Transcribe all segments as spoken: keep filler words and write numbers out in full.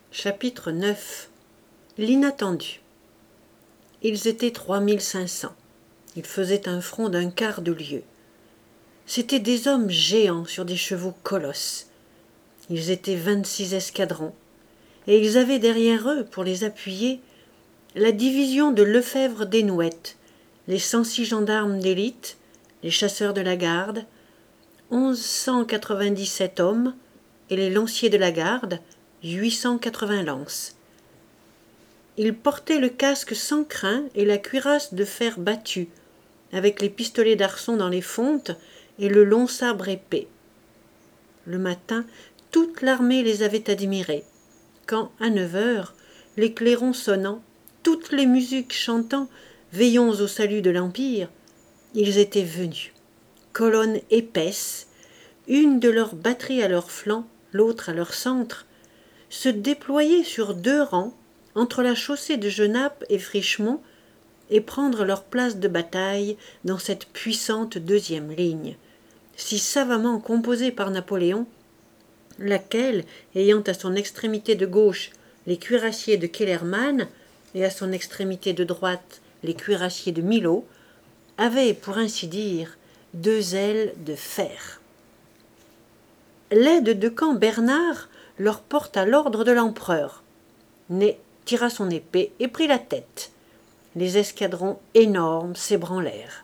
Chapitre neuf. L'inattendu. Ils étaient trois mille cinq cents. Ils faisaient un front d'un quart de lieue. C'étaient des hommes géants sur des chevaux colosses. Ils étaient vingt-six escadrons, et ils avaient derrière eux, pour les appuyer, la division de Lefebvre Desnouettes, les cent six gendarmes d'élite, les chasseurs de la garde, onze cent quatre-vingt-dix-sept hommes, et les lanciers de la garde, huit cent quatre-vingts lances. Ils portaient le casque sans crin et la cuirasse de fer battu, avec les pistolets d'arçon dans les fontes et le long sabre épais. Le matin, toute l'armée les avait admirés, quand, à neuf heures, les clairons sonnant, toutes les musiques chantant « Veillons au salut de l'Empire », ils étaient venus, colonne épaisse, une de leurs batteries à leur flanc, l'autre à leur centre, se déployer sur deux rangs entre la chaussée de Genappe et Frischemont et prendre leur place de bataille dans cette puissante deuxième ligne, si savamment composée par Napoléon, laquelle, ayant à son extrémité de gauche les cuirassiers de Kellermann et à son extrémité de droite les cuirassiers de Milhaud, avait, pour ainsi dire, deux ailes de fer. L'aide de camp Bernard leur porta l'ordre de l'empereur. Ney tira son épée et prit la tête. Les escadrons énormes s'ébranlèrent.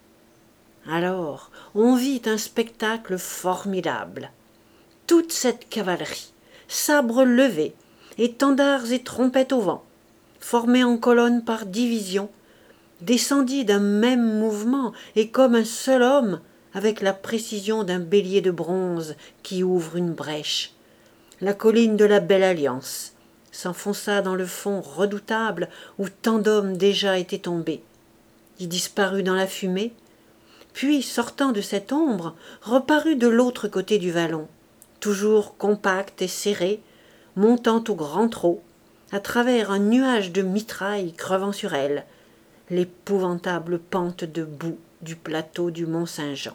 Alors on vit un spectacle formidable. Toute cette cavalerie, sabres levés, étendards et trompettes au vent, formée en colonne par division, descendit d'un même mouvement et comme un seul homme, avec la précision d'un bélier de bronze qui ouvre une brèche. La colline de la Belle Alliance s'enfonça dans le fond redoutable où tant d'hommes déjà étaient tombés. Il disparut dans la fumée, puis, sortant de cette ombre, reparut de l'autre côté du vallon, toujours compacte et serrée, montant au grand trot, à travers un nuage de mitraille crevant sur elle, l'épouvantable pente de boue du plateau du Mont-Saint-Jean.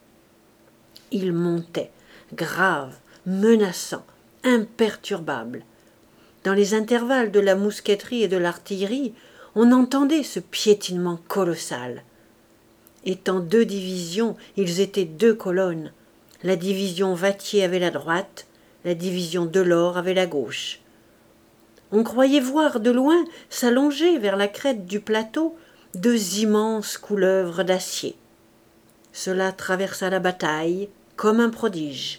Il montait, grave, menaçant, imperturbable. Dans les intervalles de la mousqueterie et de l'artillerie, on entendait ce piétinement colossal. Étant deux divisions, ils étaient deux colonnes. La division Vattier avait la droite, la division Delord avait la gauche. On croyait voir de loin s'allonger vers la crête du plateau deux immenses couleuvres d'acier. Cela traversa la bataille comme un prodige.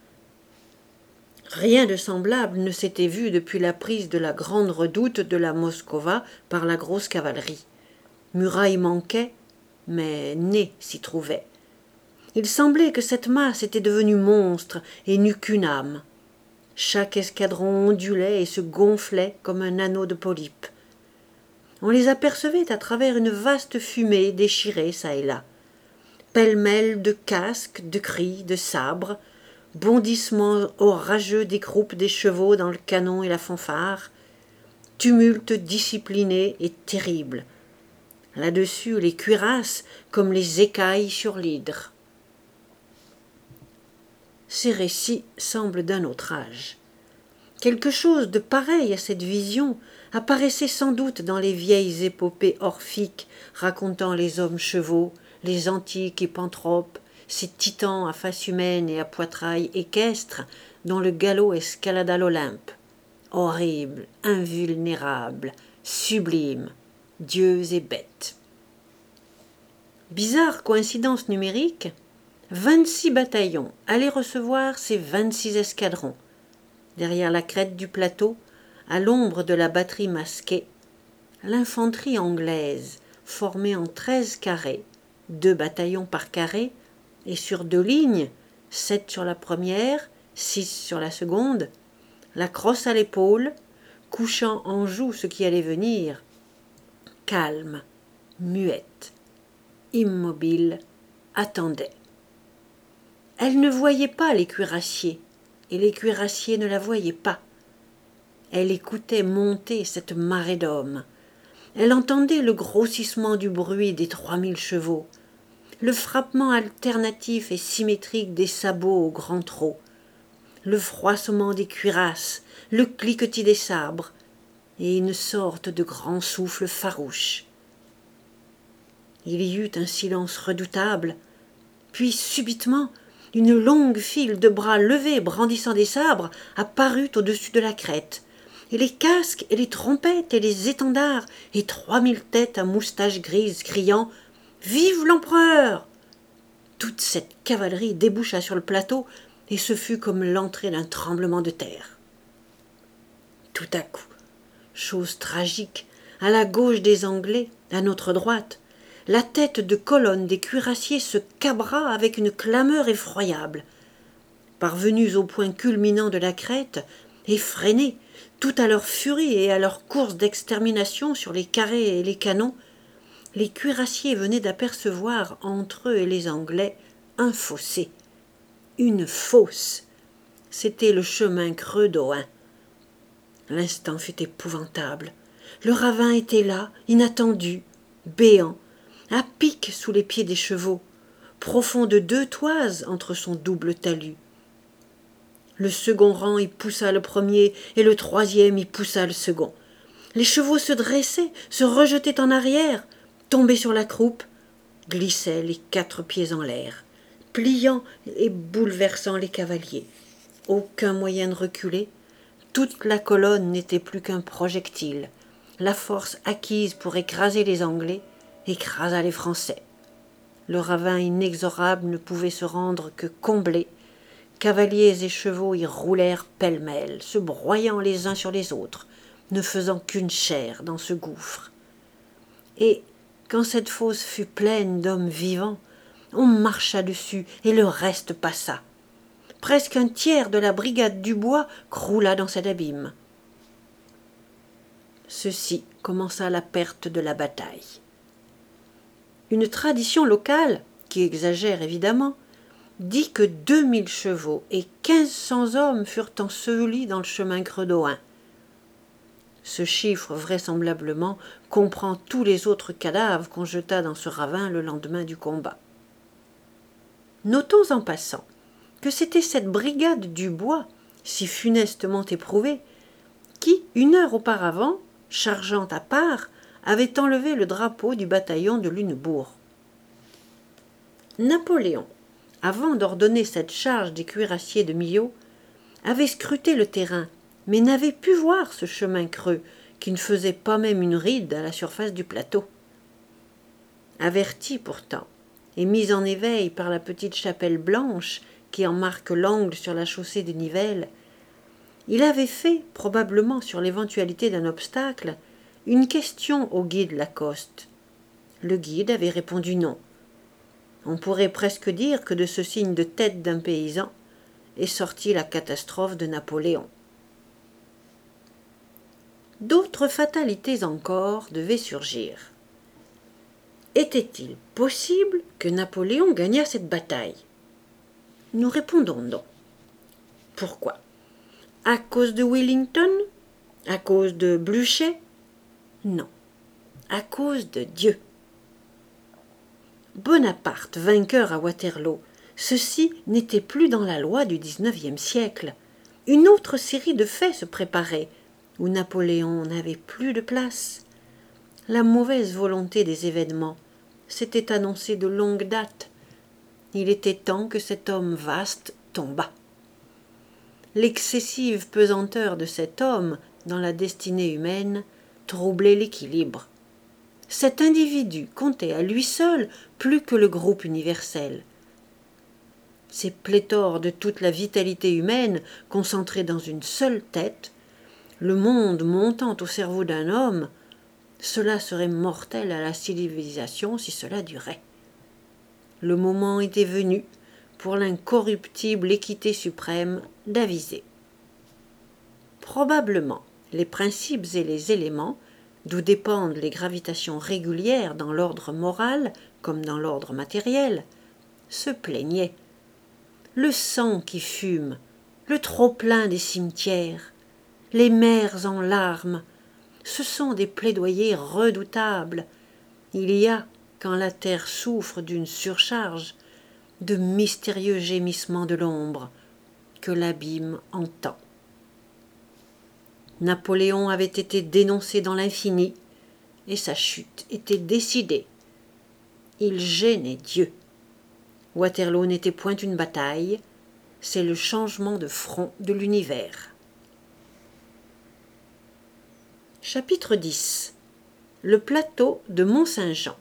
Rien de semblable ne s'était vu depuis la prise de la grande redoute de la Moskowa par la grosse cavalerie. Muraille manquait, mais Ney s'y trouvait. Il semblait que cette masse était devenue monstre et n'eût qu'une âme. Chaque escadron ondulait et se gonflait comme un anneau de polype. On les apercevait à travers une vaste fumée déchirée çà et là. Pêle-mêle de casques, de cris, de sabres, bondissements orageux des croupes des chevaux dans le canon et la fanfare, tumulte discipliné et terrible. Là-dessus, les cuirasses comme les écailles sur l'hydre. Ces récits semblent d'un autre âge. Quelque chose de pareil à cette vision apparaissait sans doute dans les vieilles épopées orphiques racontant les hommes-chevaux, les antiques hippantropes, ces titans à face humaine et à poitrail équestre dont le galop escalada l'Olympe. Horribles, invulnérables, sublimes, dieux et bêtes. Bizarre coïncidence numérique, vingt-six bataillons allaient recevoir ces vingt-six escadrons. Derrière la crête du plateau, à l'ombre de la batterie masquée, l'infanterie anglaise, formée en treize carrés, deux bataillons par carré, et sur deux lignes, sept sur la première, six sur la seconde, la crosse à l'épaule, couchant en joue ce qui allait venir, calme, muette, immobile, attendait. Elle ne voyait pas les cuirassiers, et les cuirassiers ne la voyaient pas. Elle écoutait monter cette marée d'hommes. Elle entendait le grossissement du bruit des trois mille chevaux, le frappement alternatif et symétrique des sabots au grand trot, le froissement des cuirasses, le cliquetis des sabres, et une sorte de grand souffle farouche. Il y eut un silence redoutable, puis subitement une longue file de bras levés brandissant des sabres apparut au-dessus de la crête, et les casques et les trompettes et les étendards et trois mille têtes à moustaches grises criant « Vive l'empereur !» Toute cette cavalerie déboucha sur le plateau, et ce fut comme l'entrée d'un tremblement de terre. Tout à coup, chose tragique, à la gauche des Anglais, à notre droite, la tête de colonne des cuirassiers se cabra avec une clameur effroyable. Parvenus au point culminant de la crête, effrénés, tout à leur furie et à leur course d'extermination sur les carrés et les canons, les cuirassiers venaient d'apercevoir entre eux et les Anglais un fossé, une fosse. C'était le chemin creux d'Ohain. L'instant fut épouvantable. Le ravin était là, inattendu, béant, à pic sous les pieds des chevaux, profond de deux toises entre son double talus. Le second rang y poussa le premier et le troisième y poussa le second. Les chevaux se dressaient, se rejetaient en arrière, tombaient sur la croupe, glissaient les quatre pieds en l'air, pliant et bouleversant les cavaliers. Aucun moyen de reculer. Toute la colonne n'était plus qu'un projectile. La force acquise pour écraser les Anglais écrasa les Français. Le ravin inexorable ne pouvait se rendre que comblé. Cavaliers et chevaux y roulèrent pêle-mêle, se broyant les uns sur les autres, ne faisant qu'une chair dans ce gouffre. Et, quand cette fosse fut pleine d'hommes vivants, on marcha dessus et le reste passa. Presque un tiers de la brigade Dubois croula dans cet abîme. Ceci commença la perte de la bataille. Une tradition locale, qui exagère évidemment, dit que deux mille chevaux et quinze cents hommes furent ensevelis dans le chemin creux d'Ohain. Ce chiffre, vraisemblablement, comprend tous les autres cadavres qu'on jeta dans ce ravin le lendemain du combat. Notons en passant que c'était cette brigade Dubois, si funestement éprouvée, qui, une heure auparavant, chargeant à part, avait enlevé le drapeau du bataillon de Lunebourg. Napoléon, avant d'ordonner cette charge des cuirassiers de Milhaud, avait scruté le terrain, mais n'avait pu voir ce chemin creux, qui ne faisait pas même une ride à la surface du plateau. Averti pourtant, et mis en éveil par la petite chapelle blanche qui en marque l'angle sur la chaussée de Nivelles, il avait fait, probablement sur l'éventualité d'un obstacle, une question au guide Lacoste. Le guide avait répondu non. On pourrait presque dire que de ce signe de tête d'un paysan est sortie la catastrophe de Napoléon. D'autres fatalités encore devaient surgir. Était-il possible que Napoléon gagnât cette bataille? Nous répondons non. Pourquoi? À cause de Wellington? À cause de Blücher? Non. À cause de Dieu. Bonaparte, vainqueur à Waterloo, ceci n'était plus dans la loi du dix-neuvième siècle. Une autre série de faits se préparait, où Napoléon n'avait plus de place. La mauvaise volonté des événements s'était annoncée de longue date. Il était temps que cet homme vaste tombât. L'excessive pesanteur de cet homme dans la destinée humaine troublait l'équilibre. Cet individu comptait à lui seul plus que le groupe universel. Ces pléthores de toute la vitalité humaine concentrée dans une seule tête, le monde montant au cerveau d'un homme, cela serait mortel à la civilisation si cela durait. Le moment était venu, pour l'incorruptible équité suprême, d'aviser. Probablement, les principes et les éléments, d'où dépendent les gravitations régulières dans l'ordre moral comme dans l'ordre matériel, se plaignaient. Le sang qui fume, le trop-plein des cimetières, les mers en larmes, ce sont des plaidoyers redoutables. Il y a, quand la terre souffre d'une surcharge, de mystérieux gémissements de l'ombre, que l'abîme entend. Napoléon avait été dénoncé dans l'infini, et sa chute était décidée. Il gênait Dieu. Waterloo n'était point une bataille, c'est le changement de front de l'univers. Chapitre dix. Le plateau de Mont-Saint-Jean.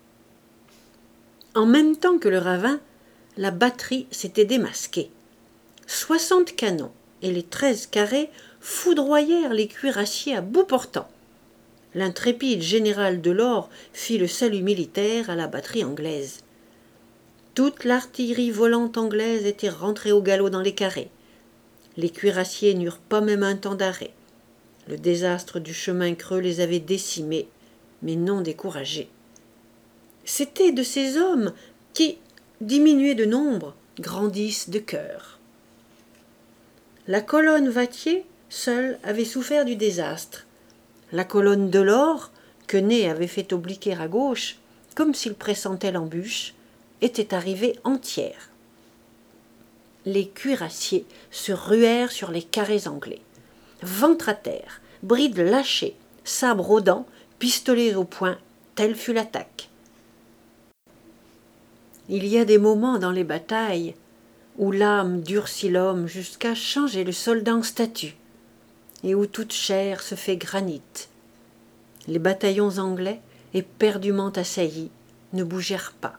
En même temps que le ravin, la batterie s'était démasquée. Soixante canons et les treize carrés foudroyèrent les cuirassiers à bout portant. L'intrépide général Delord fit le salut militaire à la batterie anglaise. Toute l'artillerie volante anglaise était rentrée au galop dans les carrés. Les cuirassiers n'eurent pas même un temps d'arrêt. Le désastre du chemin creux les avait décimés, mais non découragés. C'étaient de ces hommes qui, diminués de nombre, grandissent de cœur. La colonne Wathier, seule, avait souffert du désastre. La colonne Delord, que Ney avait fait obliquer à gauche, comme s'il pressentait l'embûche, était arrivée entière. Les cuirassiers se ruèrent sur les carrés anglais. Ventre à terre, brides lâchées, sabres aux dents, pistolets au poing, telle fut l'attaque. Il y a des moments dans les batailles où l'âme durcit l'homme jusqu'à changer le soldat en statue, et où toute chair se fait granit. Les bataillons anglais, éperdument assaillis, ne bougèrent pas.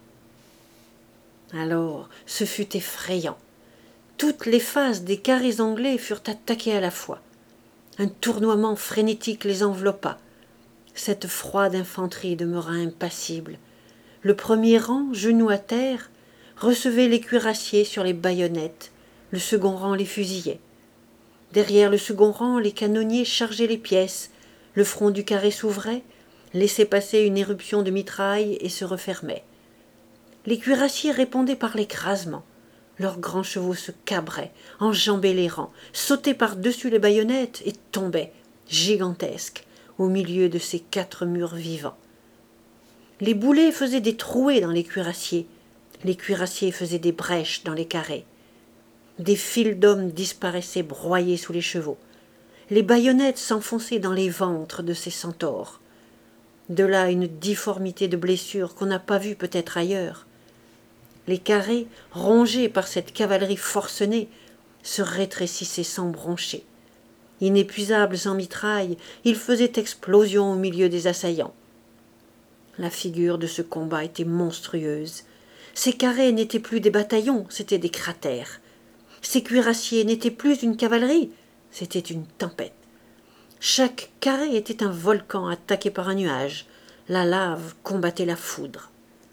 Alors, ce fut effrayant. Toutes les faces des carrés anglais furent attaquées à la fois. Un tournoiement frénétique les enveloppa. Cette froide infanterie demeura impassible. Le premier rang, genoux à terre, recevait les cuirassiers sur les baïonnettes, le second rang les fusillait. Derrière le second rang, les canonniers chargeaient les pièces, le front du carré s'ouvrait, laissait passer une éruption de mitraille et se refermait. Les cuirassiers répondaient par l'écrasement. Leurs grands chevaux se cabraient, enjambaient les rangs, sautaient par-dessus les baïonnettes et tombaient, gigantesques, au milieu de ces quatre murs vivants. Les boulets faisaient des trouées dans les cuirassiers, les cuirassiers faisaient des brèches dans les carrés. Des files d'hommes disparaissaient broyés sous les chevaux. Les baïonnettes s'enfonçaient dans les ventres de ces centaures. De là une difformité de blessures qu'on n'a pas vue peut-être ailleurs. Les carrés, rongés par cette cavalerie forcenée, se rétrécissaient sans broncher. Inépuisables en mitraille, ils faisaient explosion au milieu des assaillants. La figure de ce combat était monstrueuse. Ces carrés n'étaient plus des bataillons, c'étaient des cratères. Ces cuirassiers n'étaient plus une cavalerie, c'était une tempête. Chaque carré était un volcan attaqué par un nuage. La lave combattait la foudre.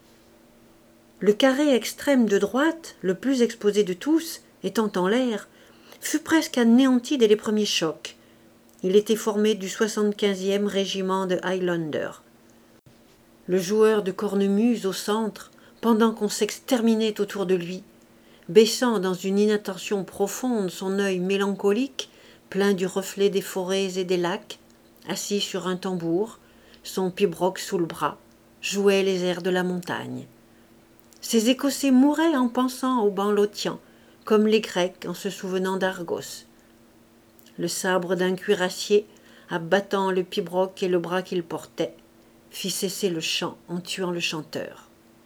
Le carré extrême de droite, le plus exposé de tous, étant en l'air, fut presque anéanti dès les premiers chocs. Il était formé du soixante-quinzième régiment de Highlanders. Le joueur de cornemuse au centre, pendant qu'on s'exterminait autour de lui, baissant dans une inattention profonde son œil mélancolique, plein du reflet des forêts et des lacs, assis sur un tambour, son pibroch sous le bras, jouait les airs de la montagne. Ces Écossais mouraient en pensant aux bancs lotians, comme les Grecs en se souvenant d'Argos. Le sabre d'un cuirassier, abattant le pibroch et le bras qu'il portait, fit cesser le chant en tuant le chanteur.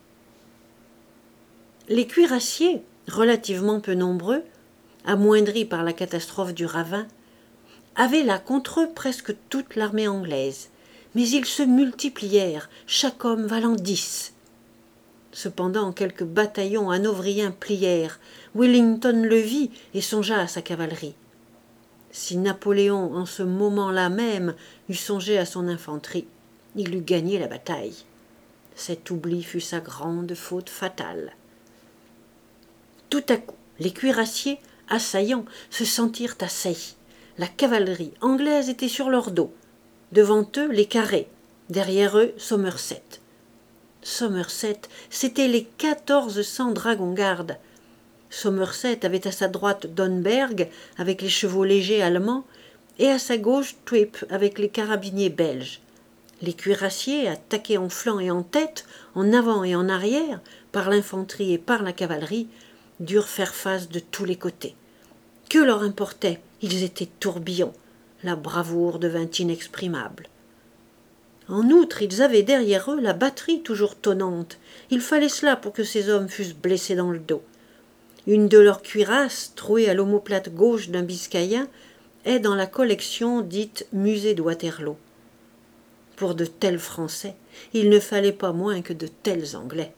Les cuirassiers, relativement peu nombreux, amoindris par la catastrophe du ravin, avaient là contre eux presque toute l'armée anglaise, mais ils se multiplièrent, chaque homme valant dix. Cependant, quelques bataillons hanovriens plièrent, Wellington le vit et songea à sa cavalerie. Si Napoléon, en ce moment-là même, eût songé à son infanterie, il eût gagné la bataille. Cet oubli fut sa grande faute fatale. Tout à coup, les cuirassiers, assaillants, se sentirent assaillis. La cavalerie anglaise était sur leur dos. Devant eux, les carrés. Derrière eux, Somerset. Somerset, c'étaient les quatorze cents dragons-gardes. Somerset avait à sa droite Donberg, avec les chevaux légers allemands, et à sa gauche Twip, avec les carabiniers belges. Les cuirassiers, attaqués en flanc et en tête, en avant et en arrière, par l'infanterie et par la cavalerie, durent faire face de tous les côtés. Que leur importait? Ils étaient tourbillons. La bravoure devint inexprimable. En outre, ils avaient derrière eux la batterie toujours tonnante. Il fallait cela pour que ces hommes fussent blessés dans le dos. Une de leurs cuirasses, trouée à l'omoplate gauche d'un Biscayen, est dans la collection dite Musée de Waterloo. Pour de tels Français, il ne fallait pas moins que de tels Anglais.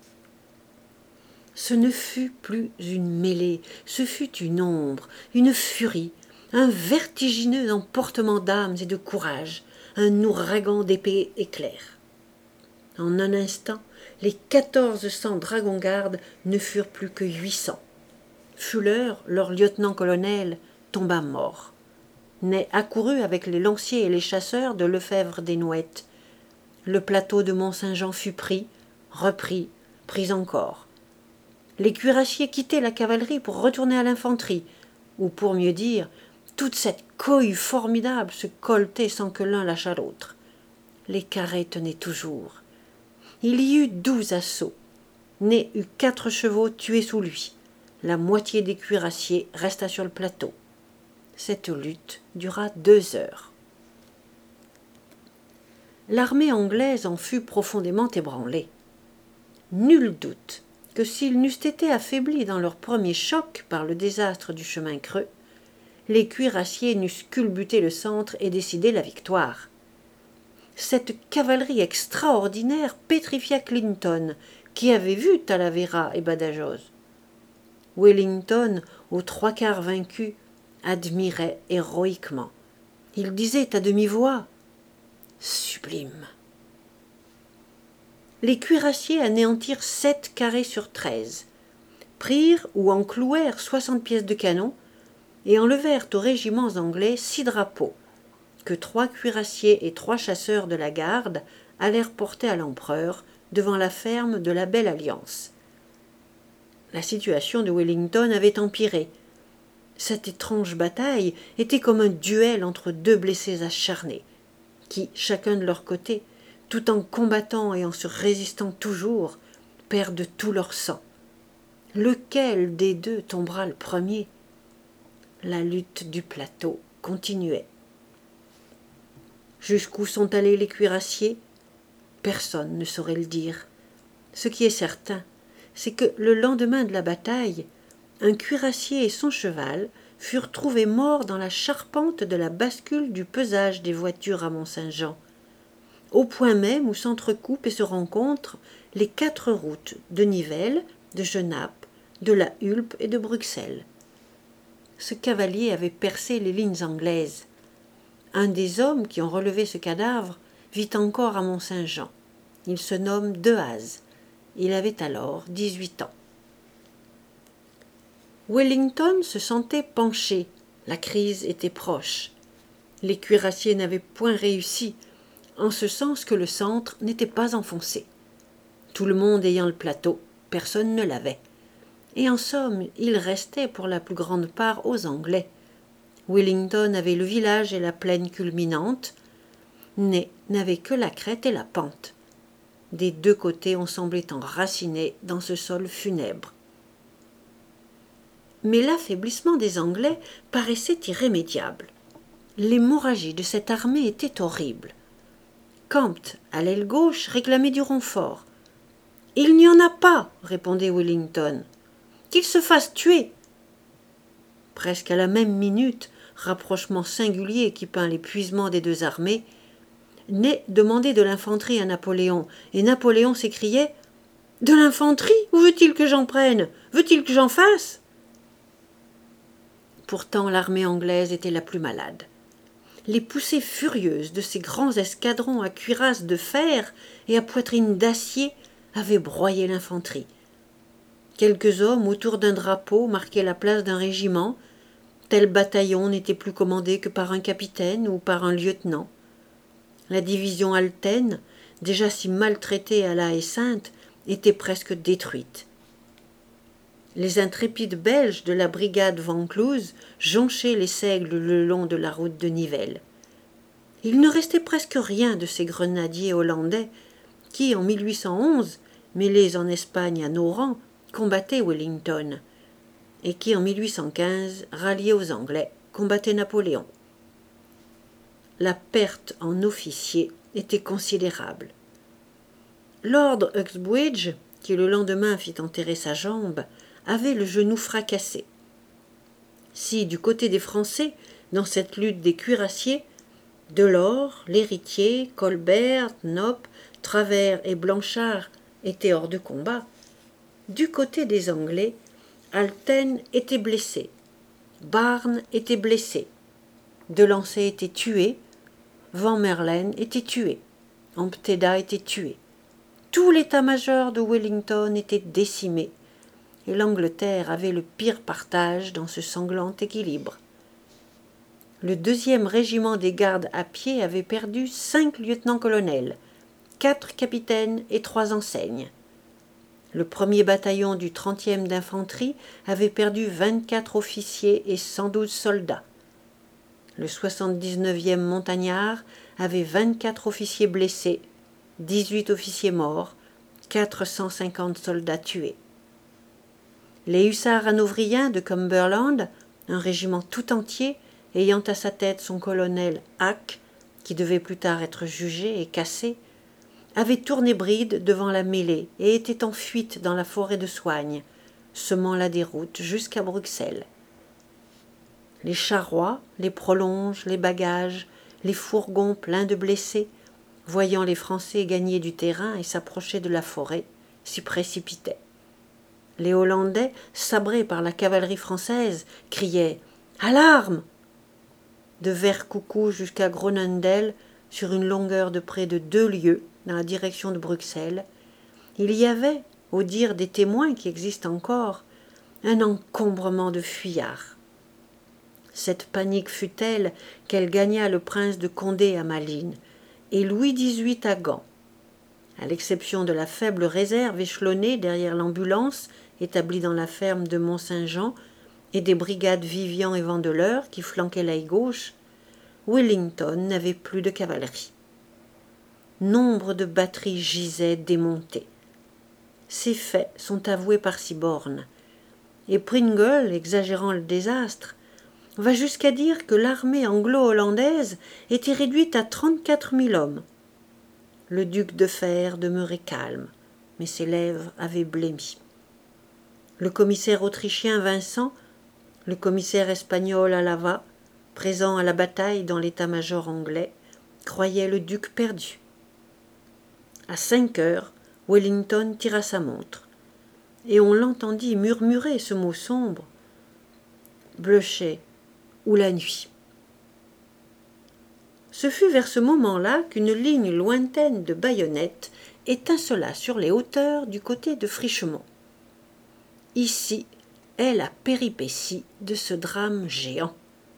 Ce ne fut plus une mêlée, ce fut une ombre, une furie, un vertigineux emportement d'âmes et de courage, un ouragan d'épées éclairs. En un instant, les quatorze cents dragons-gardes ne furent plus que huit cents. Fuller, leur lieutenant-colonel, tomba mort. Ney accourut avec les lanciers et les chasseurs de Lefebvre des Nouettes. Le plateau de Mont-Saint-Jean fut pris, repris, pris encore. Les cuirassiers quittaient la cavalerie pour retourner à l'infanterie, ou pour mieux dire, toute cette cohue formidable se colletait sans que l'un lâchât l'autre. Les carrés tenaient toujours. Il y eut douze assauts. Ney eut quatre chevaux tués sous lui. La moitié des cuirassiers resta sur le plateau. Cette lutte dura deux heures. L'armée anglaise en fut profondément ébranlée. Nul doute que s'ils n'eussent été affaiblis dans leur premier choc par le désastre du chemin creux, les cuirassiers n'eussent culbuté le centre et décidé la victoire. Cette cavalerie extraordinaire pétrifia Clinton, qui avait vu Talavera et Badajoz. Wellington, aux trois quarts vaincu, admirait héroïquement. Il disait à demi-voix « Sublime !» Les cuirassiers anéantirent sept carrés sur treize, prirent ou enclouèrent soixante pièces de canon et enlevèrent aux régiments anglais six drapeaux, que trois cuirassiers et trois chasseurs de la garde allèrent porter à l'empereur devant la ferme de la Belle Alliance. La situation de Wellington avait empiré. Cette étrange bataille était comme un duel entre deux blessés acharnés, qui, chacun de leur côté, tout en combattant et en se résistant toujours, perdent tout leur sang. Lequel des deux tombera le premier? La lutte du plateau continuait. Jusqu'où sont allés les cuirassiers? Personne ne saurait le dire. Ce qui est certain, c'est que le lendemain de la bataille, un cuirassier et son cheval furent trouvés morts dans la charpente de la bascule du pesage des voitures à Mont-Saint-Jean, au point même où s'entrecoupent et se rencontrent les quatre routes de Nivelles, de Genappe, de la Hulpe et de Bruxelles. Ce cavalier avait percé les lignes anglaises. Un des hommes qui ont relevé ce cadavre vit encore à Mont-Saint-Jean. Il se nomme Dehaze. Il avait alors dix-huit ans. Wellington se sentait penché. La crise était proche. Les cuirassiers n'avaient point réussi, en ce sens que le centre n'était pas enfoncé. Tout le monde ayant le plateau, personne ne l'avait. Et en somme, il restait pour la plus grande part aux Anglais. Wellington avait le village et la plaine culminante. Ney n'avait que la crête et la pente. Des deux côtés, on semblait enraciné dans ce sol funèbre. Mais l'affaiblissement des Anglais paraissait irrémédiable. L'hémorragie de cette armée était horrible. Campt, à l'aile gauche, réclamait du renfort. « Il n'y en a pas !» répondait Wellington. « Qu'il se fasse tuer !» Presque à la même minute, rapprochement singulier qui peint l'épuisement des deux armées, Ney demandait de l'infanterie à Napoléon, et Napoléon s'écriait « De l'infanterie? Où veut-il que j'en prenne? Veut-il que j'en fasse ?» Pourtant l'armée anglaise était la plus malade. Les poussées furieuses de ces grands escadrons à cuirasses de fer et à poitrine d'acier avaient broyé l'infanterie. Quelques hommes autour d'un drapeau marquaient la place d'un régiment. Tel bataillon n'était plus commandé que par un capitaine ou par un lieutenant. La division Alten, déjà si maltraitée à la Haie-Sainte, était presque détruite. Les intrépides Belges de la brigade Vaucluse jonchaient les seigles le long de la route de Nivelles. Il ne restait presque rien de ces grenadiers hollandais qui, en mille huit cent onze, mêlés en Espagne à nos rangs, combattaient Wellington. et qui, en mille huit cent quinze, rallié aux Anglais, combattait Napoléon. La perte en officiers était considérable. Lord Uxbridge, qui le lendemain fit enterrer sa jambe, avait le genou fracassé. Si, du côté des Français, dans cette lutte des cuirassiers, Delord, l'Héritier, Colbert, Nopp, Travers et Blanchard étaient hors de combat, du côté des Anglais, Alten était blessé, Barne était blessé, Delancey était tué, Van Merlen était tué, Ompteda était tué. Tout l'état-major de Wellington était décimé, et l'Angleterre avait le pire partage dans ce sanglant équilibre. Le deuxième régiment des gardes à pied avait perdu cinq lieutenants-colonels, quatre capitaines et trois enseignes. Le premier bataillon du trentième d'infanterie avait perdu vingt-quatre officiers et cent douze soldats. Le soixante-dix-neuvième montagnard avait vingt-quatre officiers blessés, dix-huit officiers morts, quatre cent cinquante soldats tués. Les hussards hanovriens de Cumberland, un régiment tout entier, ayant à sa tête son colonel Hack, qui devait plus tard être jugé et cassé, avaient tourné bride devant la mêlée et étaient en fuite dans la forêt de Soignes, semant la déroute jusqu'à Bruxelles. Les charrois, les prolonges, les bagages, les fourgons pleins de blessés, voyant les Français gagner du terrain et s'approcher de la forêt, s'y précipitaient. Les Hollandais, sabrés par la cavalerie française, criaient « À l'arme !» De Vercoucou jusqu'à Groenendael, sur une longueur de près de deux lieues, dans la direction de Bruxelles, il y avait, au dire des témoins qui existent encore, un encombrement de fuyards. Cette panique fut telle qu'elle gagna le prince de Condé à Malines et Louis dix-huit à Gand. À l'exception de la faible réserve échelonnée derrière l'ambulance établie dans la ferme de Mont-Saint-Jean et des brigades Vivian et Vandeleur qui flanquaient l'aile gauche, Wellington n'avait plus de cavalerie. Nombre de batteries gisaient démontées. Ces faits sont avoués par Siborne, et Pringle, exagérant le désastre, va jusqu'à dire que l'armée anglo-hollandaise était réduite à trente-quatre mille hommes. Le duc de Fer demeurait calme, mais ses lèvres avaient blêmi. Le commissaire autrichien Vincent, le commissaire espagnol Alava, présent à la bataille dans l'état-major anglais, croyait le duc perdu. À cinq heures, Wellington tira sa montre, et on l'entendit murmurer ce mot sombre « Blucher ou la nuit ». Ce fut vers ce moment-là qu'une ligne lointaine de baïonnettes étincela sur les hauteurs du côté de Frischemont. Ici est la péripétie de ce drame géant.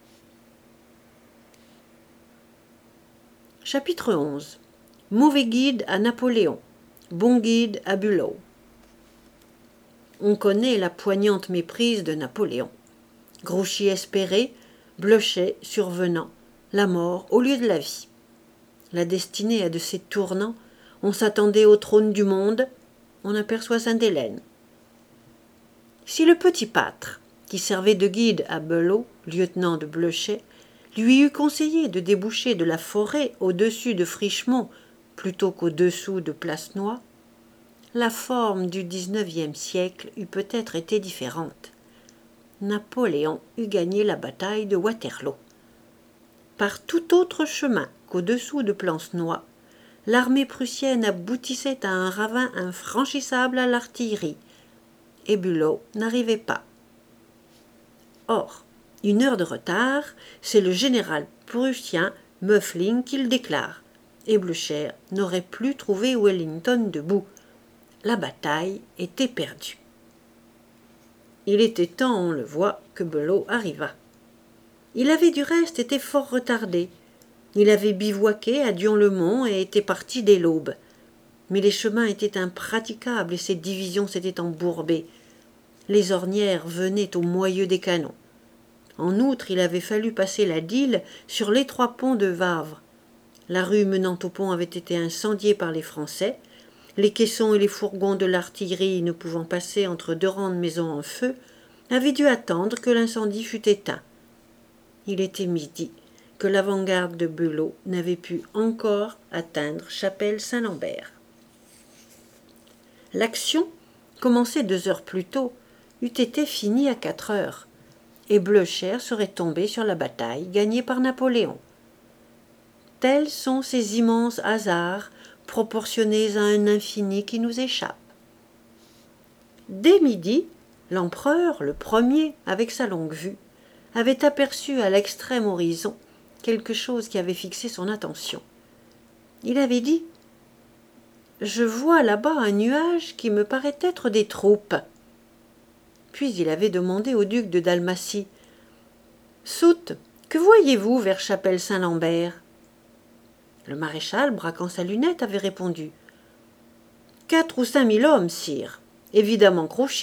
Chapitre onze. Mauvais guide à Napoléon, bon guide à Bülow. On connaît la poignante méprise de Napoléon. Grouchy espéré, Bleuchet survenant, la mort au lieu de la vie. La destinée a de ces tournants, on s'attendait au trône du monde, on aperçoit Sainte-Hélène. Si le petit pâtre, qui servait de guide à Bülow, lieutenant de Bleuchet, lui eût conseillé de déboucher de la forêt au-dessus de Frischemont plutôt qu'au-dessous de Placenoy, la forme du dix-neuvième siècle eût peut-être été différente. Napoléon eût gagné la bataille de Waterloo. Par tout autre chemin qu'au-dessous de Plancenoy, l'armée prussienne aboutissait à un ravin infranchissable à l'artillerie, et Bülow n'arrivait pas. Or, une heure de retard, c'est le général prussien Muffling qui le déclare, et Blücher n'aurait plus trouvé Wellington debout. La bataille était perdue. Il était temps, on le voit, que Bülow arrivât. Il avait du reste été fort retardé. Il avait bivouaqué à Dion-le-Mont et était parti dès l'aube. Mais les chemins étaient impraticables et ses divisions s'étaient embourbées. Les ornières venaient au moyeu des canons. En outre, il avait fallu passer la Dyle sur l'étroit pont de Wavre. La rue menant au pont avait été incendiée par les Français. Les caissons et les fourgons de l'artillerie ne pouvant passer entre deux rangs de maisons en feu, avait dû attendre que l'incendie fût éteint. Il était midi, que l'avant-garde de Bülow n'avait pu encore atteindre Chapelle-Saint-Lambert. L'action, commencée deux heures plus tôt, eût été finie à quatre heures, et Blücher serait tombé sur la bataille gagnée par Napoléon. Tels sont ces immenses hasards proportionnés à un infini qui nous échappe. Dès midi, l'empereur, le premier, avec sa longue vue, avait aperçu à l'extrême horizon quelque chose qui avait fixé son attention. Il avait dit « Je vois là-bas un nuage qui me paraît être des troupes. » Puis il avait demandé au duc de Dalmatie « Soult, que voyez-vous vers Chapelle-Saint-Lambert » Le maréchal, braquant sa lunette, avait répondu « Quatre ou cinq mille hommes, sire, évidemment Grouchy. »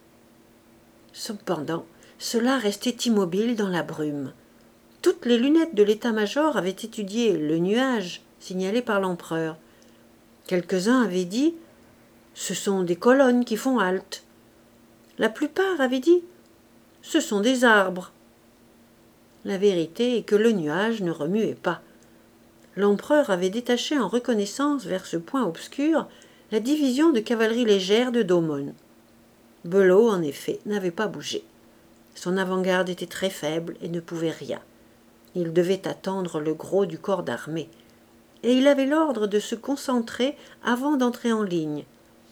Cependant, cela restait immobile dans la brume. Toutes les lunettes de l'état-major avaient étudié le nuage signalé par l'empereur. Quelques-uns avaient dit « Ce sont des colonnes qui font halte. » La plupart avaient dit « Ce sont des arbres. » La vérité est que le nuage ne remuait pas. L'empereur avait détaché en reconnaissance vers ce point obscur la division de cavalerie légère de Daumont. Bülow, en effet, n'avait pas bougé. Son avant-garde était très faible et ne pouvait rien. Il devait attendre le gros du corps d'armée, et il avait l'ordre de se concentrer avant d'entrer en ligne.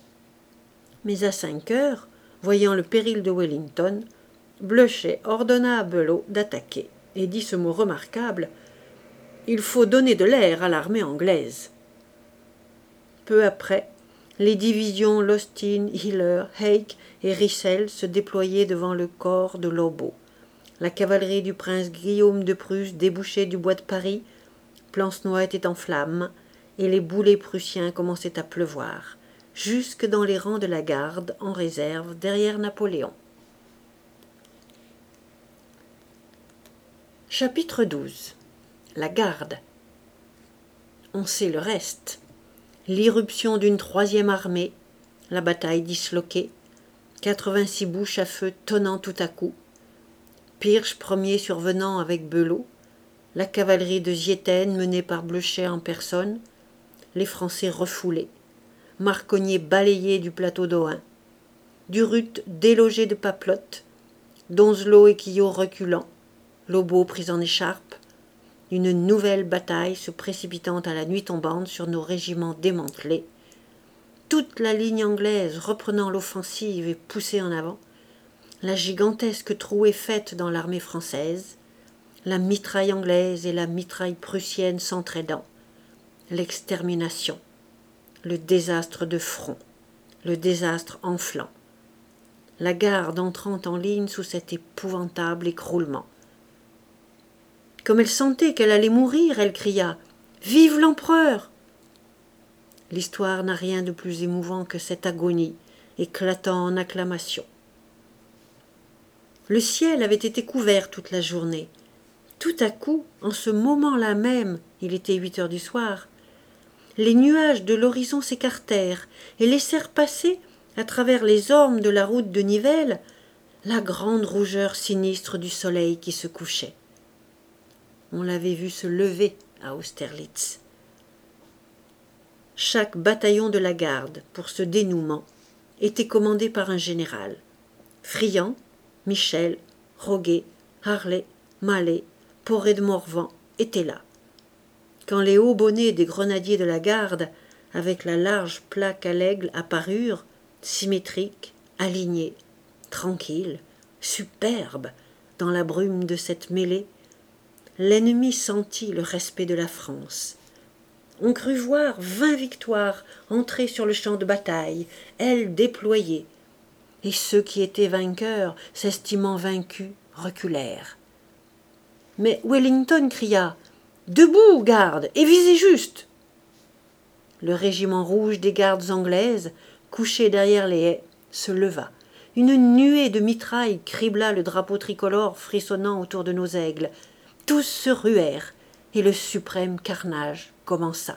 Mais à cinq heures, voyant le péril de Wellington, Blücher ordonna à Bülow d'attaquer, et dit ce mot remarquable « Il faut donner de l'air à l'armée anglaise. » Peu après, les divisions Losthin, Hiller, Heick et Ryssel se déployaient devant le corps de Lobau. La cavalerie du prince Guillaume de Prusse débouchait du bois de Paris, Plancenoit était en flammes, et les boulets prussiens commençaient à pleuvoir, jusque dans les rangs de la garde en réserve derrière Napoléon. Chapitre douze. La garde. On sait le reste. L'irruption d'une troisième armée, la bataille disloquée, quatre-vingt-six bouches à feu tonnant tout à coup, Pirch premier survenant avec Bülow, la cavalerie de Ziethen menée par Blücher en personne, les Français refoulés, Marcognet balayé du plateau d'Ohain, Durutte délogé de Papelotte, Donzelot et Quillot reculant, Lobau pris en écharpe, une nouvelle bataille se précipitant à la nuit tombante sur nos régiments démantelés, toute la ligne anglaise reprenant l'offensive et poussée en avant, la gigantesque trouée faite dans l'armée française, la mitraille anglaise et la mitraille prussienne s'entraidant, l'extermination, le désastre de front, le désastre en flanc, la garde entrant en ligne sous cet épouvantable écroulement. Comme elle sentait qu'elle allait mourir, elle cria « Vive l'empereur !» L'histoire n'a rien de plus émouvant que cette agonie, éclatant en acclamations. Le ciel avait été couvert toute la journée. Tout à coup, en ce moment-là même, il était huit heures du soir, les nuages de l'horizon s'écartèrent et laissèrent passer, à travers les ormes de la route de Nivelles, la grande rougeur sinistre du soleil qui se couchait. On l'avait vu se lever à Austerlitz. Chaque bataillon de la garde, pour ce dénouement, était commandé par un général. Friant, Michel, Roguet, Harlay, Mallet, Poré de Morvan étaient là. Quand les hauts bonnets des grenadiers de la garde, avec la large plaque à l'aigle, apparurent, symétriques, alignés, tranquilles, superbes, dans la brume de cette mêlée, l'ennemi sentit le respect de la France. On crut voir vingt victoires entrer sur le champ de bataille, ailes déployées, et ceux qui étaient vainqueurs, s'estimant vaincus, reculèrent. Mais Wellington cria « Debout, garde, et visez juste !» Le régiment rouge des gardes anglaises, couché derrière les haies, se leva. Une nuée de mitraille cribla le drapeau tricolore frissonnant autour de nos aigles. Tous se ruèrent, et le suprême carnage commença.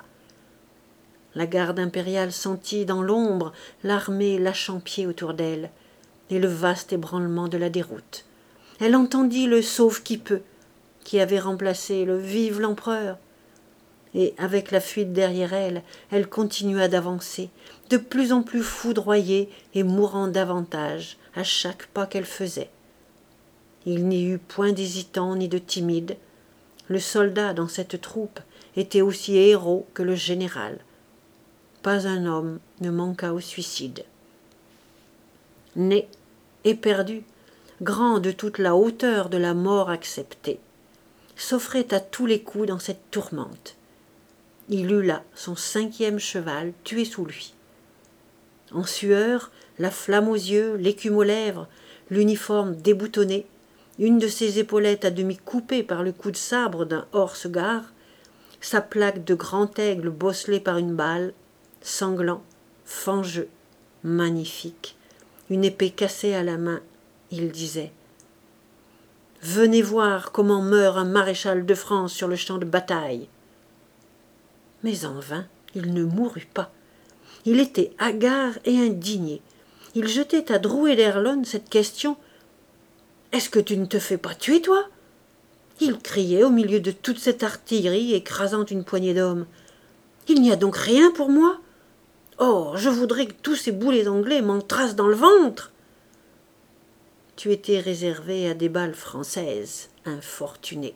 La garde impériale sentit dans l'ombre l'armée lâchant pied autour d'elle, et le vaste ébranlement de la déroute. Elle entendit le sauve-qui-peut, qui avait remplacé le vive l'empereur. Et avec la fuite derrière elle, elle continua d'avancer, de plus en plus foudroyée et mourant davantage à chaque pas qu'elle faisait. Il n'y eut point d'hésitant ni de timide. Le soldat dans cette troupe était aussi héros que le général. Pas un homme ne manqua au suicide. Né, éperdu, grand de toute la hauteur de la mort acceptée, s'offrait à tous les coups dans cette tourmente. Il eut là son cinquième cheval tué sous lui. En sueur, la flamme aux yeux, l'écume aux lèvres, l'uniforme déboutonné, une de ses épaulettes à demi coupée par le coup de sabre d'un horse-gare, sa plaque de grand aigle bosselée par une balle, sanglant, fangeux, magnifique, une épée cassée à la main, il disait « Venez voir comment meurt un maréchal de France sur le champ de bataille !» Mais en vain, il ne mourut pas. Il était hagard et indigné. Il jetait à Drouet d'Erlon cette question « Est-ce que tu ne te fais pas tuer, toi ?» Il criait au milieu de toute cette artillerie écrasant une poignée d'hommes. « Il n'y a donc rien pour moi ? Oh, je voudrais que tous ces boulets anglais m'entrassent dans le ventre !» Tu étais réservé à des balles françaises, infortuné.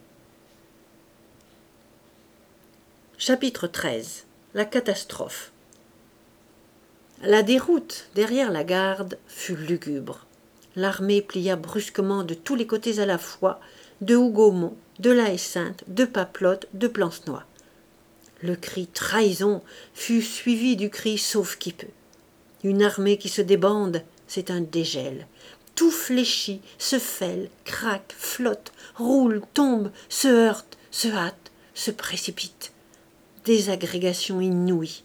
Chapitre treize. La catastrophe. La déroute derrière la garde fut lugubre. L'armée plia brusquement de tous les côtés à la fois, de Hougomont, de la Haie-Sainte, de Papelotte, de Plancenoit. Le cri « trahison » fut suivi du cri « sauve-qui-peut ». Une armée qui se débande, c'est un dégel. Tout fléchit, se fêle, craque, flotte, roule, tombe, se heurte, se hâte, se précipite. Désagrégation inouïe.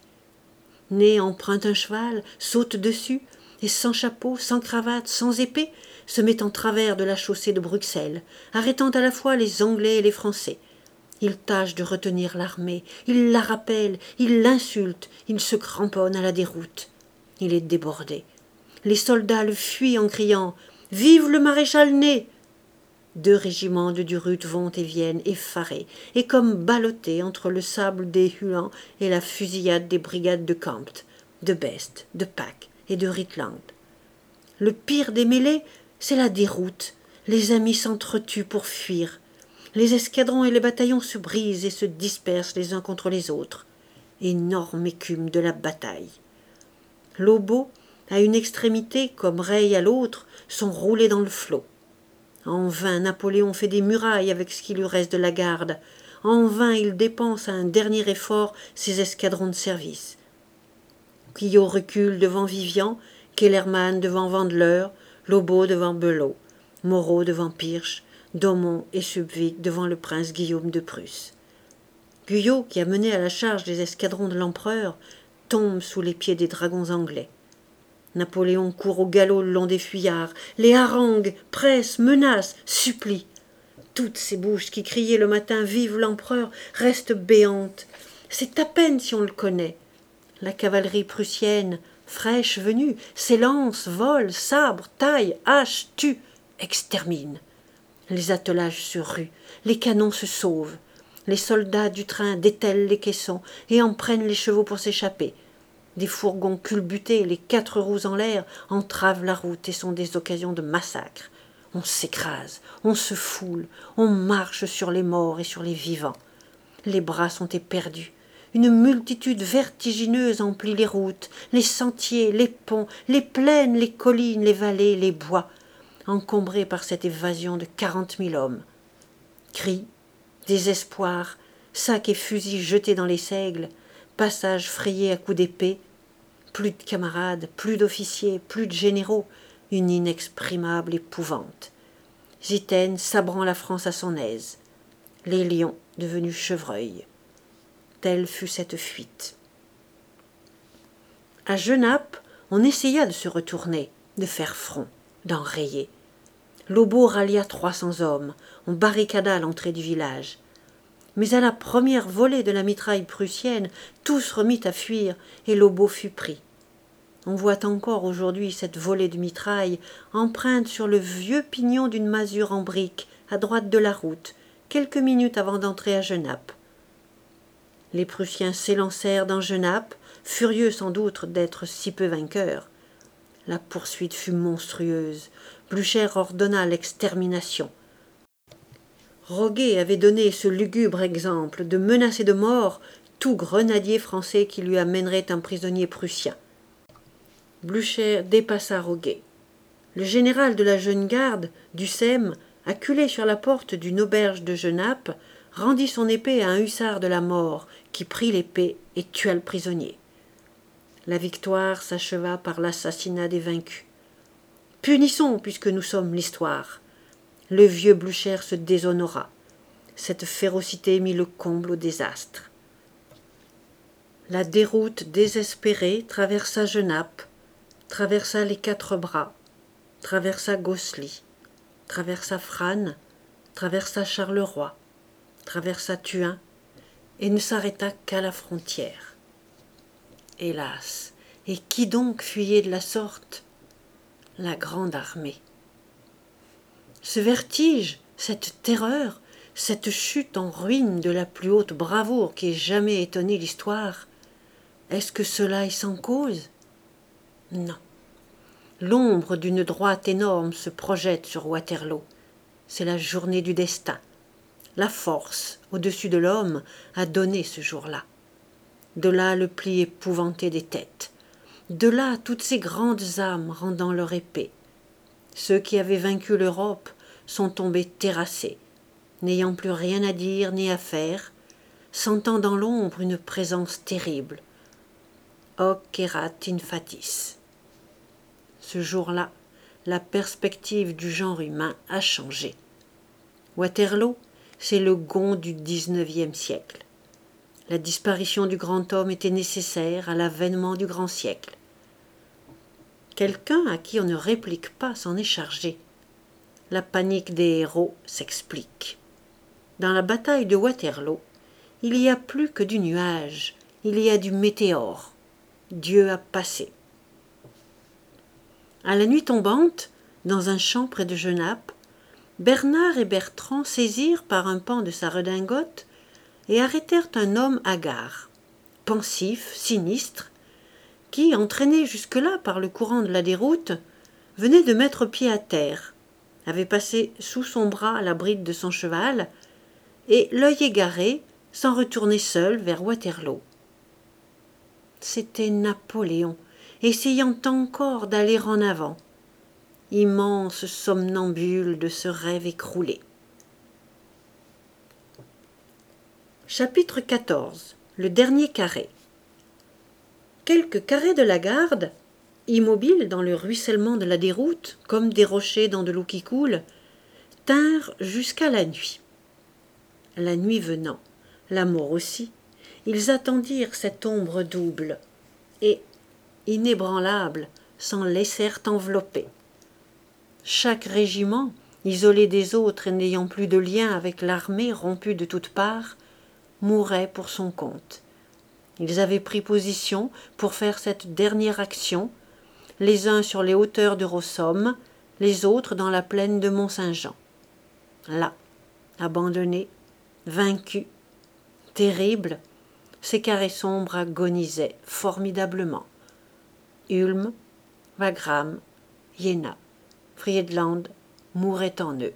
Né emprunte un cheval, saute dessus, et sans chapeau, sans cravate, sans épée, se met en travers de la chaussée de Bruxelles, arrêtant à la fois les Anglais et les Français. Il tâche de retenir l'armée, il la rappelle, il l'insulte, il se cramponne à la déroute. Il est débordé. Les soldats le fuient en criant « Vive le maréchal Ney !» Deux régiments de Durutte vont et viennent, effarés, et comme ballottés entre le sable des Huans et la fusillade des brigades de Campt, de Best, de Pack et de Ritland. Le pire des mêlées, c'est la déroute. Les amis s'entretuent pour fuir. Les escadrons et les bataillons se brisent et se dispersent les uns contre les autres. Énorme écume de la bataille. Lobau, à une extrémité comme Reille à l'autre, sont roulés dans le flot. En vain Napoléon fait des murailles avec ce qui lui reste de la garde. En vain il dépense à un dernier effort ses escadrons de service. Guyot recule devant Vivian, Kellermann devant Vandeleur, Lobau devant Belot, Moreau devant Pirch, Domon et Subvig devant le prince Guillaume de Prusse. Guyot, qui a mené à la charge des escadrons de l'empereur, tombe sous les pieds des dragons anglais. Napoléon court au galop le long des fuyards, les harangue, presse, menace, supplie. Toutes ces bouches qui criaient le matin « Vive l'empereur !» restent béantes. C'est à peine si on le connaît. La cavalerie prussienne, fraîche venue, s'élance, vole, sabre, taille, hache, tue, extermine. Les attelages se ruent, les canons se sauvent. Les soldats du train détellent les caissons et en prennent les chevaux pour s'échapper. Des fourgons culbutés, les quatre roues en l'air, entravent la route et sont des occasions de massacre. On s'écrase, on se foule, on marche sur les morts et sur les vivants. Les bras sont éperdus. Une multitude vertigineuse emplit les routes, les sentiers, les ponts, les plaines, les collines, les vallées, les bois, encombrés par cette évasion de quarante mille hommes. Cris, désespoir, sacs et fusils jetés dans les seigles, passage frayé à coups d'épée, plus de camarades, plus d'officiers, plus de généraux, une inexprimable épouvante. Ziethen sabrant la France à son aise, les lions devenus chevreuils. Telle fut cette fuite. À Genappe, on essaya de se retourner, de faire front, d'enrayer. Lobau rallia trois cents hommes, on barricada l'entrée du village. Mais à la première volée de la mitraille prussienne, tout se remit à fuir et Lobau fut pris. On voit encore aujourd'hui cette volée de mitraille empreinte sur le vieux pignon d'une masure en briques, à droite de la route, quelques minutes avant d'entrer à Genappe. Les Prussiens s'élancèrent dans Genappe, furieux sans doute d'être si peu vainqueurs. La poursuite fut monstrueuse. Blücher ordonna l'extermination. Roguet avait donné ce lugubre exemple de menacer de mort tout grenadier français qui lui amènerait un prisonnier prussien. Blücher dépassa Roguet. Le général de la jeune garde, Dussem, acculé sur la porte d'une auberge de Genappe, rendit son épée à un hussard de la mort, qui prit l'épée et tua le prisonnier. La victoire s'acheva par l'assassinat des vaincus. Punissons, puisque nous sommes l'histoire. Le vieux Blücher se déshonora. Cette férocité mit le comble au désastre. La déroute désespérée traversa Genappe, traversa les Quatre Bras, traversa Gosselies, traversa Frasnes, traversa Charleroi, traversa Thuin, et ne s'arrêta qu'à la frontière. Hélas, et qui donc fuyait de la sorte? La grande armée. Ce vertige, cette terreur, cette chute en ruine de la plus haute bravoure qui ait jamais étonné l'histoire, est-ce que cela est sans cause? Non. L'ombre d'une droite énorme se projette sur Waterloo. C'est la journée du destin. La force, au-dessus de l'homme, a donné ce jour-là. De là le pli épouvanté des têtes. De là toutes ces grandes âmes rendant leur épée. Ceux qui avaient vaincu l'Europe sont tombés terrassés, n'ayant plus rien à dire ni à faire, sentant dans l'ombre une présence terrible. Hoc erat in fatis. Ce jour-là, la perspective du genre humain a changé. Waterloo, c'est le Gond du dix-neuvième siècle. La disparition du grand homme était nécessaire à l'avènement du grand siècle. Quelqu'un à qui on ne réplique pas s'en est chargé. La panique des héros s'explique. Dans la bataille de Waterloo, il y a plus que du nuage, il y a du météore. Dieu a passé. À la nuit tombante, dans un champ près de Genappe, Bernard et Bertrand saisirent par un pan de sa redingote et arrêtèrent un homme hagard, pensif, sinistre, qui, entraîné jusque-là par le courant de la déroute, venait de mettre pied à terre, avait passé sous son bras la bride de son cheval, et, l'œil égaré, s'en retournait seul vers Waterloo. C'était Napoléon, essayant encore d'aller en avant, immense somnambule de ce rêve écroulé. Chapitre quatorze. Le dernier carré. Quelques carrés de la garde, immobiles dans le ruissellement de la déroute, comme des rochers dans de l'eau qui coule, tinrent jusqu'à la nuit. La nuit venant, la mort aussi, ils attendirent cette ombre double, et, inébranlables, s'en laissèrent envelopper. Chaque régiment, isolé des autres et n'ayant plus de lien avec l'armée rompue de toutes parts, mourait pour son compte. Ils avaient pris position pour faire cette dernière action, les uns sur les hauteurs de Rossomme, les autres dans la plaine de Mont-Saint-Jean. Là, abandonnés, vaincus, terribles, ces carrés sombres agonisaient formidablement. Ulm, Wagram, Jena, Friedland mouraient en eux.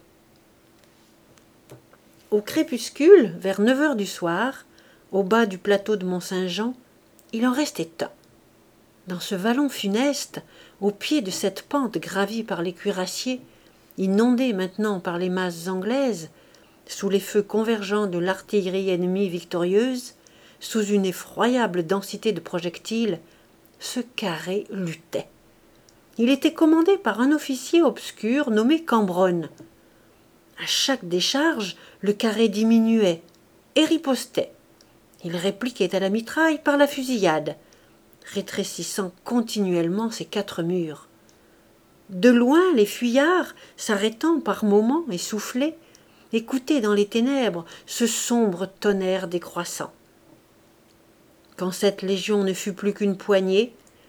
Au crépuscule, vers neuf heures du soir, au bas du plateau de Mont-Saint-Jean, il en restait un. Dans ce vallon funeste, au pied de cette pente gravie par les cuirassiers, inondée maintenant par les masses anglaises, sous les feux convergents de l'artillerie ennemie victorieuse, sous une effroyable densité de projectiles, ce carré luttait. Il était commandé par un officier obscur nommé Cambronne. À chaque décharge, le carré diminuait et ripostait. Il répliquait à la mitraille par la fusillade, rétrécissant continuellement ses quatre murs. De loin, les fuyards, s'arrêtant par moments essoufflés, écoutaient dans les ténèbres ce sombre tonnerre décroissant. Quand cette légion ne fut plus qu'une poignée,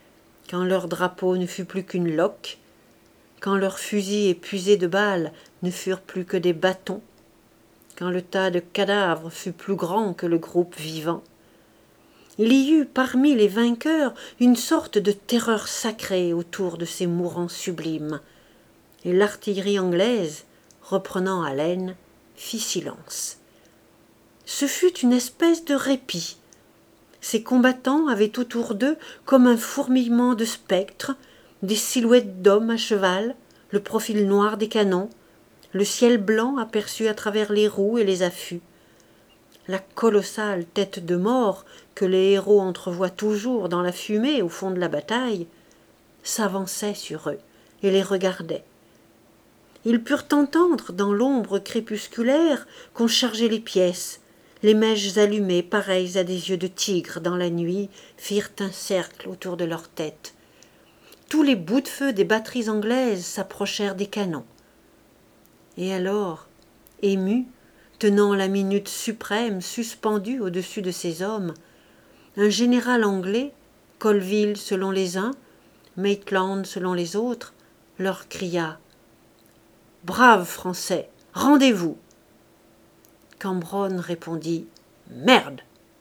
quand leur drapeau ne fut plus qu'une loque, quand leurs fusils épuisés de balles ne furent plus que des bâtons, quand le tas de cadavres fut plus grand que le groupe vivant. Il y eut parmi les vainqueurs une sorte de terreur sacrée autour de ces mourants sublimes, et l'artillerie anglaise, reprenant haleine, fit silence. Ce fut une espèce de répit. Ces combattants avaient autour d'eux comme un fourmillement de spectres, des silhouettes d'hommes à cheval, le profil noir des canons, le ciel blanc aperçu à travers les roues et les affûts. La colossale tête de mort que les héros entrevoient toujours dans la fumée au fond de la bataille s'avançait sur eux et les regardait. Ils purent entendre dans l'ombre crépusculaire qu'on chargeait les pièces. Les mèches allumées, pareilles à des yeux de tigre dans la nuit, firent un cercle autour de leur tête. Tous les bouts de feu des batteries anglaises s'approchèrent des canons. Et alors, ému, tenant la minute suprême suspendue au-dessus de ses hommes, un général anglais, Colville selon les uns, Maitland selon les autres, leur cria « Braves Français, rendez-vous !» Cambronne répondit « Merde !»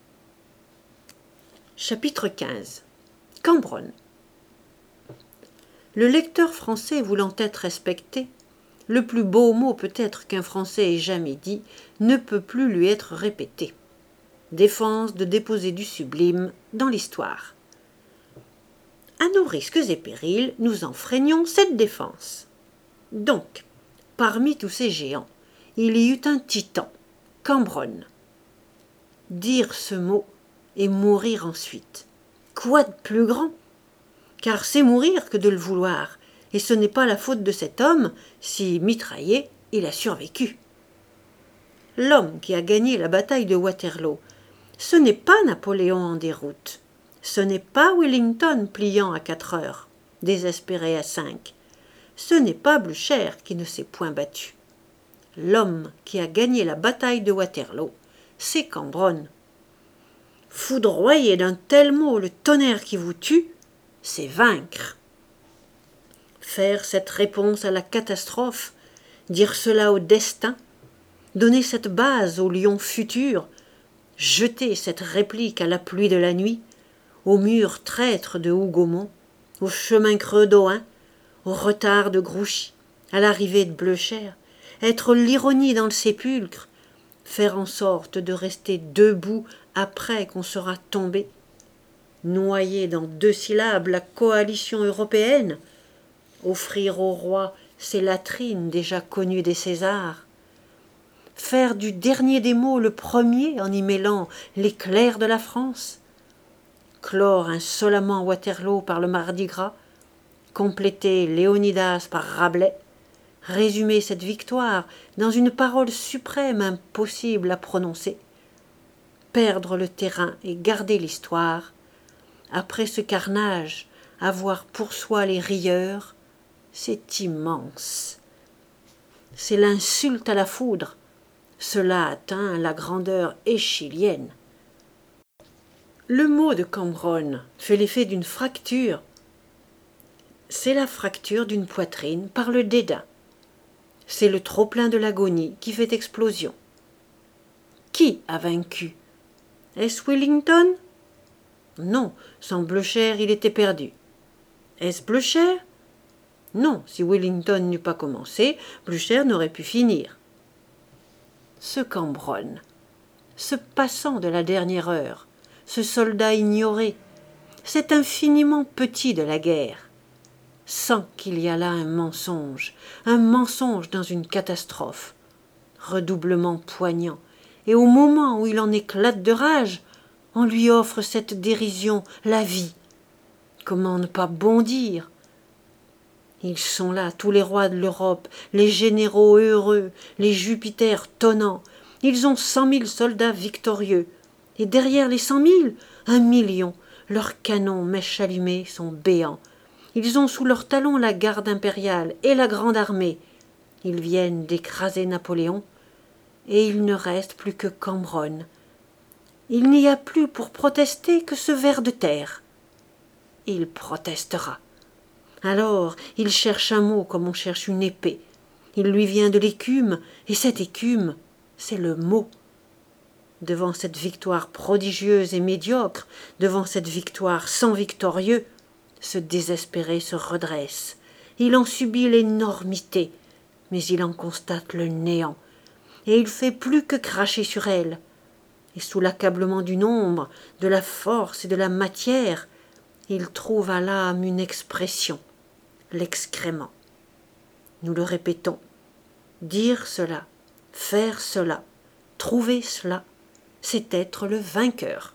Chapitre quinze. Cambronne. Le lecteur français voulant être respecté, le plus beau mot peut-être qu'un Français ait jamais dit ne peut plus lui être répété. Défense de déposer du sublime dans l'histoire. À nos risques et périls, nous enfreignons cette défense. Donc, parmi tous ces géants, il y eut un titan, Cambronne. Dire ce mot et mourir ensuite. Quoi de plus grand ? Car c'est mourir que de le vouloir, et ce n'est pas la faute de cet homme si, mitraillé, il a survécu. L'homme qui a gagné la bataille de Waterloo, ce n'est pas Napoléon en déroute, ce n'est pas Wellington pliant à quatre heures, désespéré à cinq, ce n'est pas Blücher qui ne s'est point battu. L'homme qui a gagné la bataille de Waterloo, c'est Cambronne. Foudroyer d'un tel mot le tonnerre qui vous tue, c'est vaincre. Faire cette réponse à la catastrophe, dire cela au destin, donner cette base au lion futur, jeter cette réplique à la pluie de la nuit, au mur traître de Hougomont, au chemin creux d'Ohain, au retard de Grouchy, à l'arrivée de Blücher, être l'ironie dans le sépulcre, faire en sorte de rester debout après qu'on sera tombé, noyer dans deux syllabes la coalition européenne, offrir au roi ses latrines déjà connues des Césars, faire du dernier des mots le premier en y mêlant l'éclair de la France, clore insolemment Waterloo par le Mardi Gras, compléter Léonidas par Rabelais, résumer cette victoire dans une parole suprême impossible à prononcer, perdre le terrain et garder l'histoire, après ce carnage, avoir pour soi les rieurs, c'est immense. C'est l'insulte à la foudre, cela atteint la grandeur échilienne. Le mot de Cambronne fait l'effet d'une fracture. C'est la fracture d'une poitrine par le dédain. C'est le trop-plein de l'agonie qui fait explosion. Qui a vaincu ? Est-ce Wellington ? Non, sans Blücher il était perdu. Est-ce Blücher ? Non, si Wellington n'eût pas commencé, Blücher n'aurait pu finir. Ce Cambronne, ce passant de la dernière heure, ce soldat ignoré, cet infiniment petit de la guerre, sans qu'il y a là un mensonge, un mensonge dans une catastrophe, redoublement poignant, et au moment où il en éclate de rage, on lui offre cette dérision, la vie. Comment ne pas bondir ? Ils sont là, tous les rois de l'Europe, les généraux heureux, les Jupiters tonnants. Ils ont cent mille soldats victorieux. Et derrière les cent mille, un million. Leurs canons, mèches allumées, sont béants. Ils ont sous leurs talons la garde impériale et la grande armée. Ils viennent d'écraser Napoléon, et il ne reste plus que Cambronne. Il n'y a plus pour protester que ce ver de terre. il protestera. Alors il cherche un mot comme on cherche une épée. Il lui vient de l'écume, et cette écume, c'est le mot. Devant cette victoire prodigieuse et médiocre, devant cette victoire sans victorieux, ce désespéré se redresse. Il en subit l'énormité, mais il en constate le néant, et il fait plus que cracher sur elle. Et sous l'accablement du nombre, de la force et de la matière, il trouve à l'âme une expression, l'excrément. Nous le répétons, dire cela, faire cela, trouver cela, c'est être le vainqueur.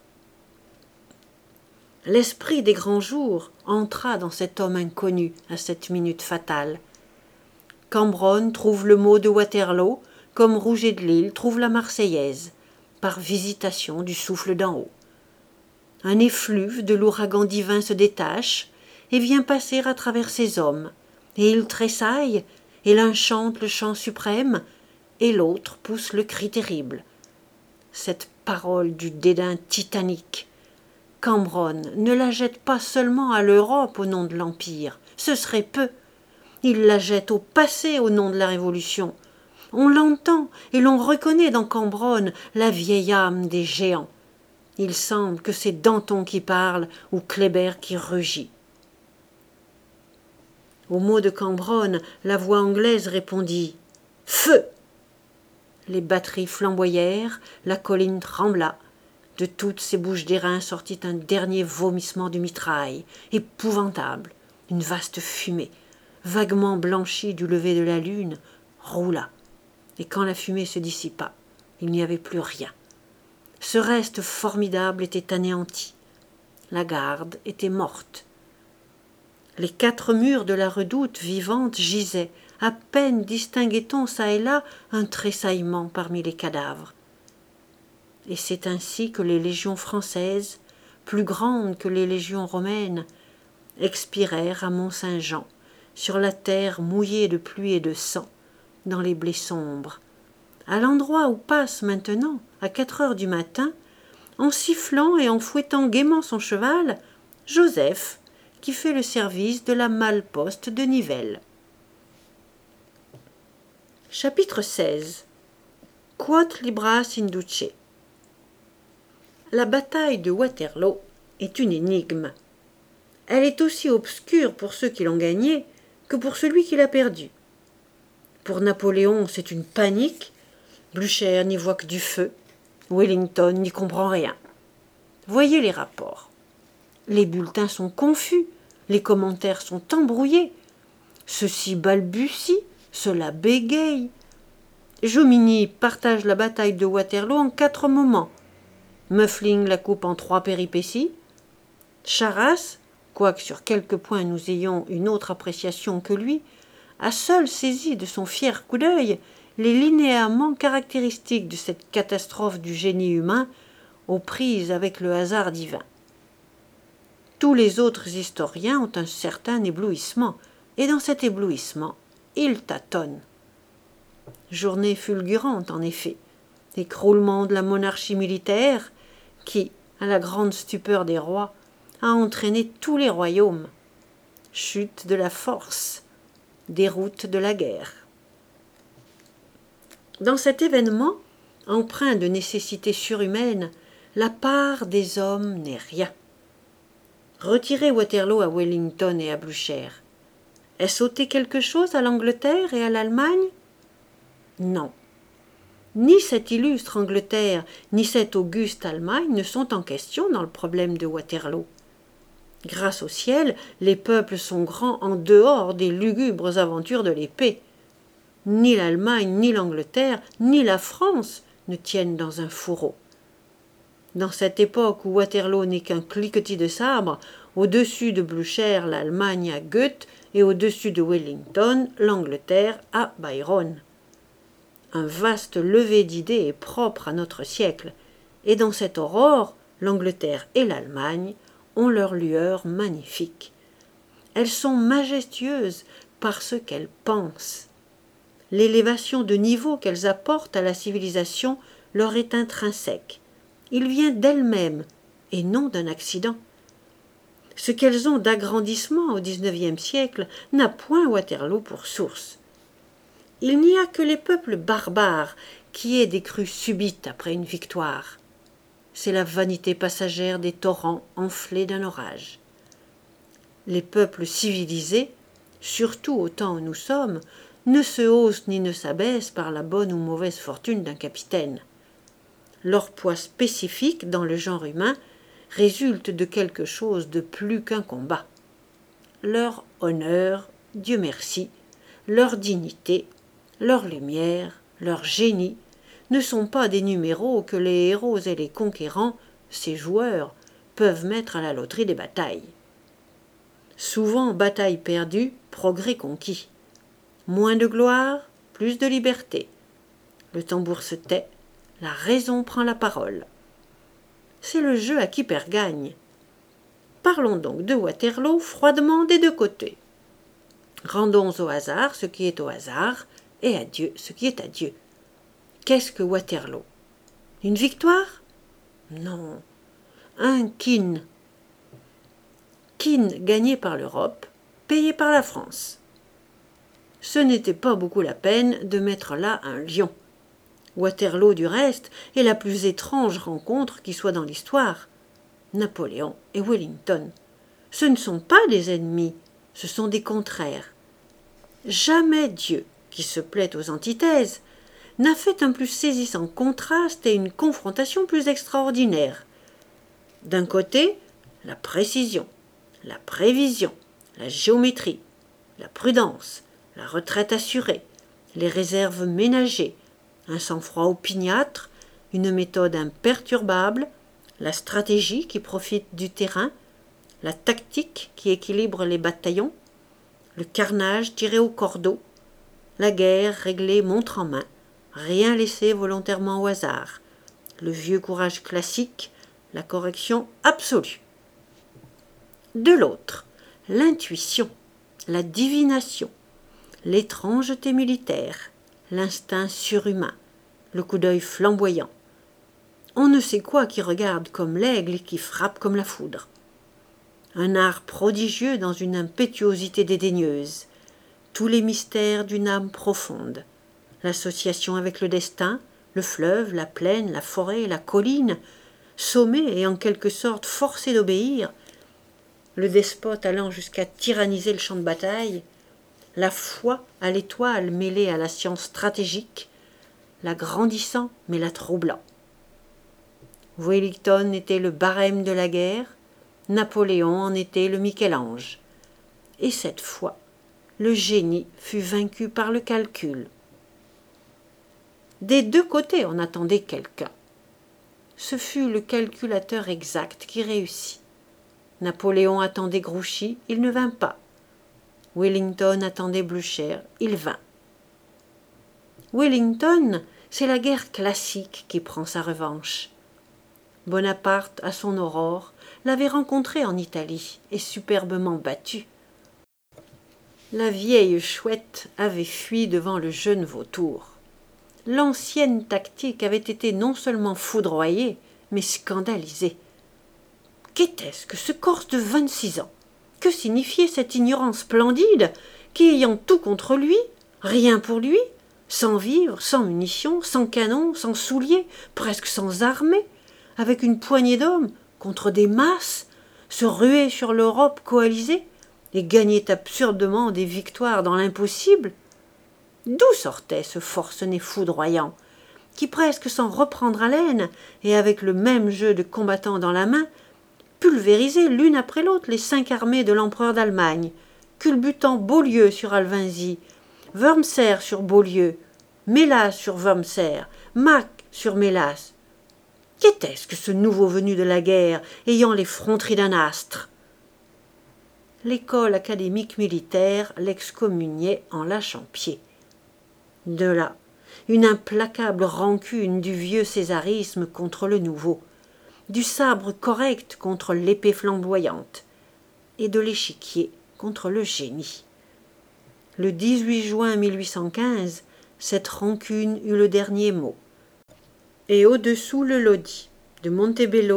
L'esprit des grands jours entra dans cet homme inconnu à cette minute fatale. Cambronne trouve le mot de Waterloo, comme Rouget de Lille trouve la Marseillaise, par visitation du souffle d'en haut. Un effluve de l'ouragan divin se détache et vient passer à travers ces hommes, et ils tressaillent, et l'un chante le chant suprême, et l'autre pousse le cri terrible. Cette parole du dédain titanique, Cambronne ne la jette pas seulement à l'Europe au nom de l'Empire, ce serait peu. Il la jette au passé au nom de la Révolution. On l'entend et l'on reconnaît dans Cambronne la vieille âme des géants. Il semble que c'est Danton qui parle ou Kléber qui rugit. Au mot de Cambronne, la voix anglaise répondit « Feu !» Les batteries flamboyèrent, la colline trembla. De toutes ces bouches d'airain sortit un dernier vomissement de mitraille, épouvantable. Une vaste fumée, vaguement blanchie du lever de la lune, roula. Et quand la fumée se dissipa, il n'y avait plus rien. Ce reste formidable était anéanti. La garde était morte. Les quatre murs de la redoute vivante gisaient. À peine distinguait-on çà et là un tressaillement parmi les cadavres. Et c'est ainsi que les légions françaises, plus grandes que les légions romaines, expirèrent à Mont-Saint-Jean, sur la terre mouillée de pluie et de sang, dans les blés sombres, à l'endroit où passe maintenant, à quatre heures du matin, en sifflant et en fouettant gaiement son cheval, Joseph, qui fait le service de la malle-poste de Nivelles. Chapitre seize. Quod libras induce. La bataille de Waterloo est une énigme. Elle est aussi obscure pour ceux qui l'ont gagnée que pour celui qui l'a perdue. Pour Napoléon, c'est une panique. Blücher n'y voit que du feu. Wellington n'y comprend rien. Voyez les rapports. Les bulletins sont confus, les commentaires sont embrouillés. Ceci balbutie, cela bégaye. Jomini partage la bataille de Waterloo en quatre moments. Muffling la coupe en trois péripéties. Charras, quoique sur quelques points nous ayons une autre appréciation que lui, a seul saisi de son fier coup d'œil les linéaments caractéristiques de cette catastrophe du génie humain aux prises avec le hasard divin. Tous les autres historiens ont un certain éblouissement, et dans cet éblouissement, ils tâtonnent. Journée fulgurante, en effet, écroulement de la monarchie militaire qui, à la grande stupeur des rois, a entraîné tous les royaumes. Chute de la force, déroute de la guerre. Dans cet événement, empreint de nécessité surhumaine, la part des hommes n'est rien. Retirer Waterloo à Wellington et à Blücher, est-ce ôter quelque chose à l'Angleterre et à l'Allemagne? Non. Ni cette illustre Angleterre, ni cette auguste Allemagne ne sont en question dans le problème de Waterloo. Grâce au ciel, les peuples sont grands en dehors des lugubres aventures de l'épée. Ni l'Allemagne, ni l'Angleterre, ni la France ne tiennent dans un fourreau. Dans cette époque où Waterloo n'est qu'un cliquetis de sabre, au-dessus de Blücher, l'Allemagne a Goethe, et au-dessus de Wellington, l'Angleterre a Byron. Un vaste lever d'idées est propre à notre siècle, et dans cette aurore, l'Angleterre et l'Allemagne ont leur lueur magnifique. Elles sont majestueuses parce qu'elles pensent. L'élévation de niveau qu'elles apportent à la civilisation leur est intrinsèque. Il vient d'elles-mêmes et non d'un accident. Ce qu'elles ont d'agrandissement au dix-neuvième siècle n'a point Waterloo pour source. Il n'y a que les peuples barbares qui aient des crues subites après une victoire. C'est la vanité passagère des torrents enflés d'un orage. Les peuples civilisés, surtout au temps où nous sommes, ne se haussent ni ne s'abaissent par la bonne ou mauvaise fortune d'un capitaine. Leur poids spécifique dans le genre humain résulte de quelque chose de plus qu'un combat. Leur honneur, Dieu merci, leur dignité, leur lumière, leur génie ne sont pas des numéros que les héros et les conquérants, ces joueurs, peuvent mettre à la loterie des batailles. Souvent bataille perdue, progrès conquis. Moins de gloire, plus de liberté. Le tambour se tait, la raison prend la parole. C'est le jeu à qui perd gagne. Parlons donc de Waterloo froidement des deux côtés. Rendons au hasard ce qui est au hasard, et à Dieu ce qui est à Dieu. Qu'est-ce que Waterloo? Une victoire? Non, un kin. Kin gagné par l'Europe, payé par la France. Ce n'était pas beaucoup la peine de mettre là un lion. Waterloo, du reste, est la plus étrange rencontre qui soit dans l'histoire. Napoléon et Wellington. Ce ne sont pas des ennemis, ce sont des contraires. Jamais Dieu, qui se plaît aux antithèses, n'a fait un plus saisissant contraste et une confrontation plus extraordinaire. D'un côté, la précision, la prévision, la géométrie, la prudence, la retraite assurée, les réserves ménagées, un sang-froid opiniâtre, une méthode imperturbable, la stratégie qui profite du terrain, la tactique qui équilibre les bataillons, le carnage tiré au cordeau, la guerre réglée montre en main, rien laissé volontairement au hasard, le vieux courage classique, la correction absolue. De l'autre, l'intuition, la divination, l'étrangeté militaire, l'instinct surhumain, le coup d'œil flamboyant. On ne sait quoi qui regarde comme l'aigle et qui frappe comme la foudre. Un art prodigieux dans une impétuosité dédaigneuse, tous les mystères d'une âme profonde, l'association avec le destin, le fleuve, la plaine, la forêt, la colline, sommé et en quelque sorte forcé d'obéir, le despote allant jusqu'à tyranniser le champ de bataille, la foi à l'étoile mêlée à la science stratégique, la grandissant mais la troublant. Wellington était le barème de la guerre, Napoléon en était le Michel-Ange. Et cette fois, le génie fut vaincu par le calcul. Des deux côtés, on attendait quelqu'un. Ce fut le calculateur exact qui réussit. Napoléon attendait Grouchy, il ne vint pas. Wellington attendait Blücher, il vint. Wellington, c'est la guerre classique qui prend sa revanche. Bonaparte, à son aurore, l'avait rencontré en Italie et superbement battu. La vieille chouette avait fui devant le jeune vautour. L'ancienne tactique avait été non seulement foudroyée, mais scandalisée. Qu'était-ce que ce Corse de vingt-six ans? Que signifiait cette ignorance splendide qui, ayant tout contre lui, rien pour lui, sans vivres, sans munitions, sans canons, sans souliers, presque sans armée, avec une poignée d'hommes contre des masses, se ruait sur l'Europe coalisée et gagnait absurdement des victoires dans l'impossible? D'où sortait ce forcené foudroyant, qui presque sans reprendre haleine et avec le même jeu de combattants dans la main, pulvérisait l'une après l'autre les cinq armées de l'empereur d'Allemagne, culbutant Beaulieu sur Alvinzi, Wurmser sur Beaulieu, Mélas sur Wurmser, Mack sur Mélas. Qu'était-ce que ce nouveau venu de la guerre, ayant les fronteries d'un astre? L'école académique militaire l'excommuniait en lâchant pied. De là, une implacable rancune du vieux césarisme contre le nouveau, du sabre correct contre l'épée flamboyante, et de l'échiquier contre le génie. Le dix-huit juin mille huit cent quinze, cette rancune eut le dernier mot. Et au-dessous le lodit, de Montebello,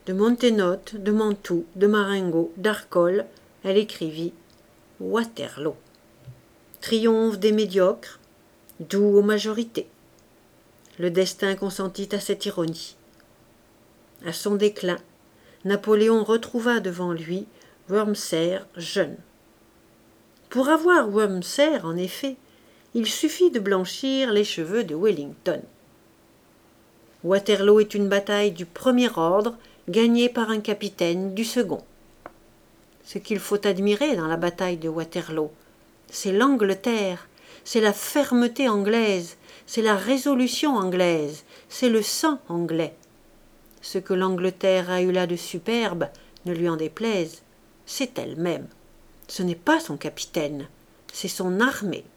de Montenotte, de Mantoue, de Marengo, d'Arcole, elle écrivit « Waterloo ». Triomphe des médiocres, doux aux majorités. Le destin consentit à cette ironie. À son déclin, Napoléon retrouva devant lui Wurmser jeune. Pour avoir Wurmser, en effet, il suffit de blanchir les cheveux de Wellington. Waterloo est une bataille du premier ordre gagnée par un capitaine du second. Ce qu'il faut admirer dans la bataille de Waterloo, c'est l'Angleterre, c'est la fermeté anglaise, c'est la résolution anglaise, c'est le sang anglais. Ce que l'Angleterre a eu là de superbe, ne lui en déplaise, c'est elle-même. Ce n'est pas son capitaine, c'est son armée.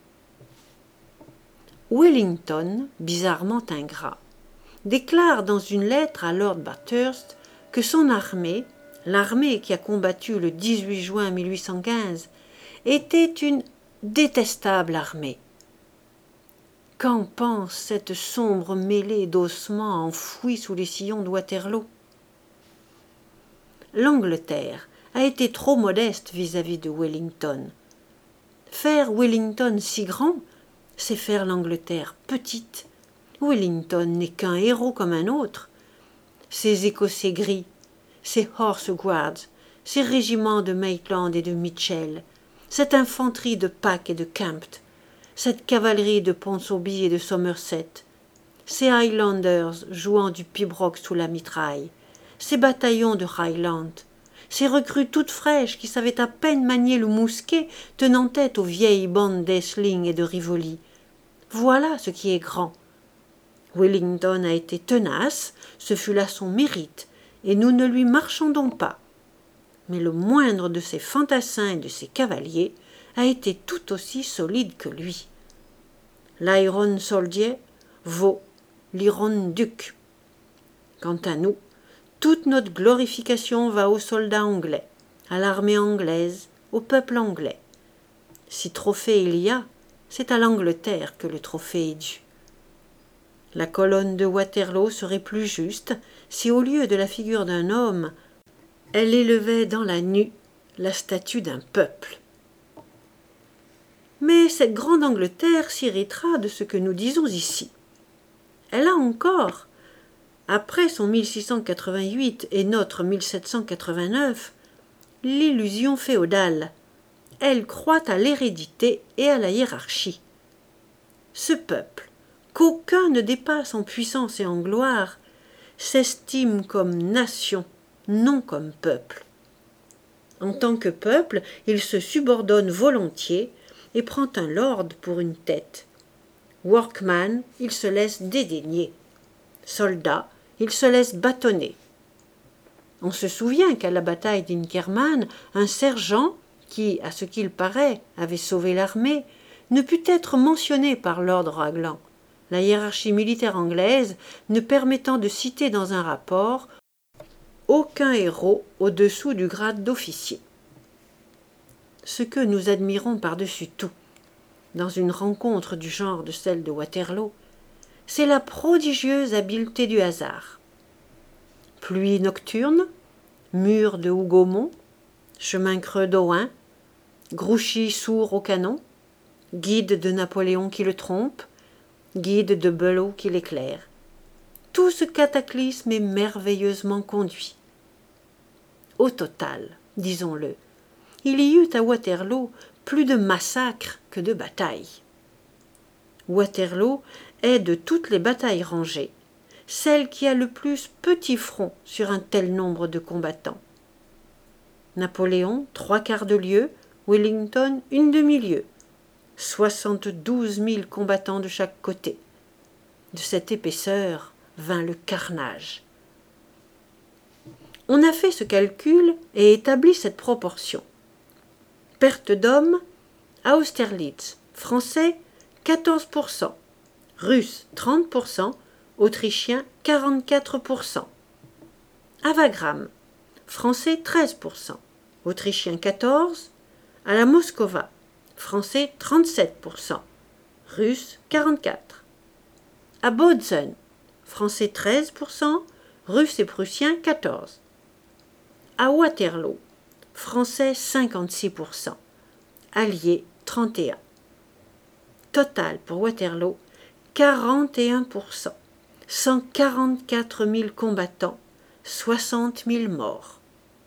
Wellington, bizarrement ingrat, déclare dans une lettre à Lord Bathurst que son armée, l'armée qui a combattu le dix-huit juin mille huit cent quinze, était une détestable armée. Qu'en pense cette sombre mêlée d'ossements enfouis sous les sillons de Waterloo? L'Angleterre a été trop modeste vis-à-vis de Wellington. Faire Wellington si grand, c'est faire l'Angleterre petite. Wellington n'est qu'un héros comme un autre. Ces Écossais gris, ces Horse Guards, ces régiments de Maitland et de Mitchell, cette infanterie de Pack et de Kempt, cette cavalerie de Ponsonby et de Somerset, ces Highlanders jouant du pibroch sous la mitraille, ces bataillons de Highland, ces recrues toutes fraîches qui savaient à peine manier le mousquet tenant tête aux vieilles bandes d'Aisling et de Rivoli. Voilà ce qui est grand. Wellington a été tenace, ce fut là son mérite, et nous ne lui marchandons pas. Mais le moindre de ses fantassins et de ses cavaliers a été tout aussi solide que lui. L'Iron Soldier vaut l'Iron Duke. Quant à nous, toute notre glorification va aux soldats anglais, à l'armée anglaise, au peuple anglais. Si trophée il y a, c'est à l'Angleterre que le trophée est dû. La colonne de Waterloo serait plus juste si, au lieu de la figure d'un homme, elle élevait dans la nue la statue d'un peuple. Mais cette grande Angleterre s'irritera de ce que nous disons ici. Elle a encore, après son mille six cent quatre-vingt-huit et notre mille sept cent quatre-vingt-neuf, l'illusion féodale. Elle croit à l'hérédité et à la hiérarchie. Ce peuple, qu'aucun ne dépasse en puissance et en gloire, s'estime comme nation, non comme peuple. En tant que peuple, il se subordonne volontiers et prend un lord pour une tête. Workman, il se laisse dédaigner. Soldat, il se laisse bâtonner. On se souvient qu'à la bataille d'Inkerman, un sergent, qui, à ce qu'il paraît, avait sauvé l'armée, ne put être mentionné par Lord Raglan, la hiérarchie militaire anglaise ne permettant de citer dans un rapport aucun héros au-dessous du grade d'officier. Ce que nous admirons par-dessus tout, dans une rencontre du genre de celle de Waterloo, c'est la prodigieuse habileté du hasard. Pluie nocturne, mur de Hougomont, chemin creux d'Ohain, Grouchy sourd au canon, guide de Napoléon qui le trompe, guide de Belot qui l'éclaire. Tout ce cataclysme est merveilleusement conduit. Au total, disons-le, il y eut à Waterloo plus de massacres que de batailles. Waterloo est de toutes les batailles rangées, celle qui a le plus petit front sur un tel nombre de combattants. Napoléon, trois quarts de lieue, Wellington, une demi-lieue, soixante-douze mille combattants de chaque côté. De cette épaisseur vint le carnage. On a fait ce calcul et établi cette proportion. Perte d'hommes, Austerlitz, Français, quatorze pour cent, Russes, trente pour cent, Autrichiens, quarante-quatre pour cent. À Wagram, Français, treize pour cent, Autrichiens, quatorze pour cent, à la Moskova, Français, trente-sept pour cent, Russes, quarante-quatre pour cent. À Bautzen, Français, treize pour cent, Russes et Prussiens, quatorze pour cent. À Waterloo, Français cinquante-six pour cent, Alliés trente et un. Total pour Waterloo, quarante et un pour cent, cent quarante-quatre mille combattants, soixante mille morts.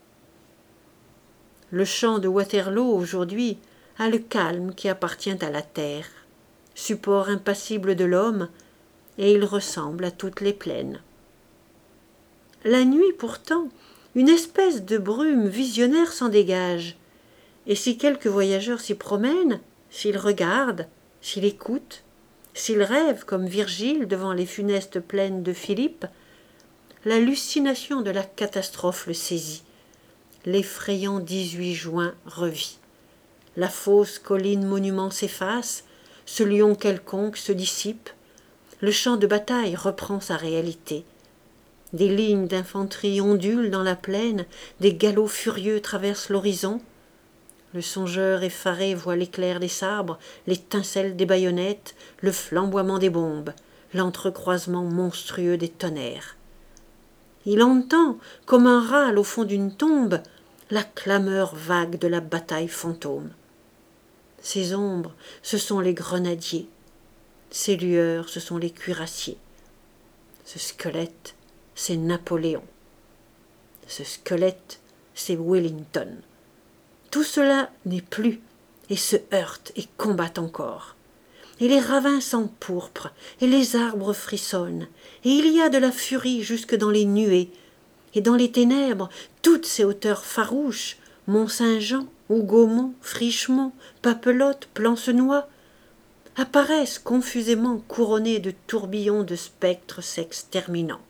Le champ de Waterloo aujourd'hui a le calme qui appartient à la terre, support impassible de l'homme, et il ressemble à toutes les plaines. La nuit pourtant, une espèce de brume visionnaire s'en dégage, et si quelques voyageurs s'y promènent, s'ils regardent, s'ils écoutent, s'ils rêvent comme Virgile devant les funestes plaines de Philippe, l'hallucination de la catastrophe le saisit. L'effrayant dix-huit juin revit. La fausse colline monument s'efface, ce lion quelconque se dissipe, le champ de bataille reprend sa réalité. Des lignes d'infanterie ondulent dans la plaine, des galops furieux traversent l'horizon. Le songeur effaré voit l'éclair des sabres, l'étincelle des baïonnettes, le flamboiement des bombes, l'entrecroisement monstrueux des tonnerres. Il entend, comme un râle au fond d'une tombe, la clameur vague de la bataille fantôme. Ces ombres, ce sont les grenadiers. Ces lueurs, ce sont les cuirassiers. Ce squelette, c'est Napoléon. Ce squelette, c'est Wellington. Tout cela n'est plus, et se heurte et combat encore. Et les ravins s'empourprent, et les arbres frissonnent, et il y a de la furie jusque dans les nuées, et dans les ténèbres, toutes ces hauteurs farouches, Mont-Saint-Jean, Hougomont, Frischemont, Papelotte, Plancenoit, apparaissent confusément couronnées de tourbillons de spectres s'exterminant.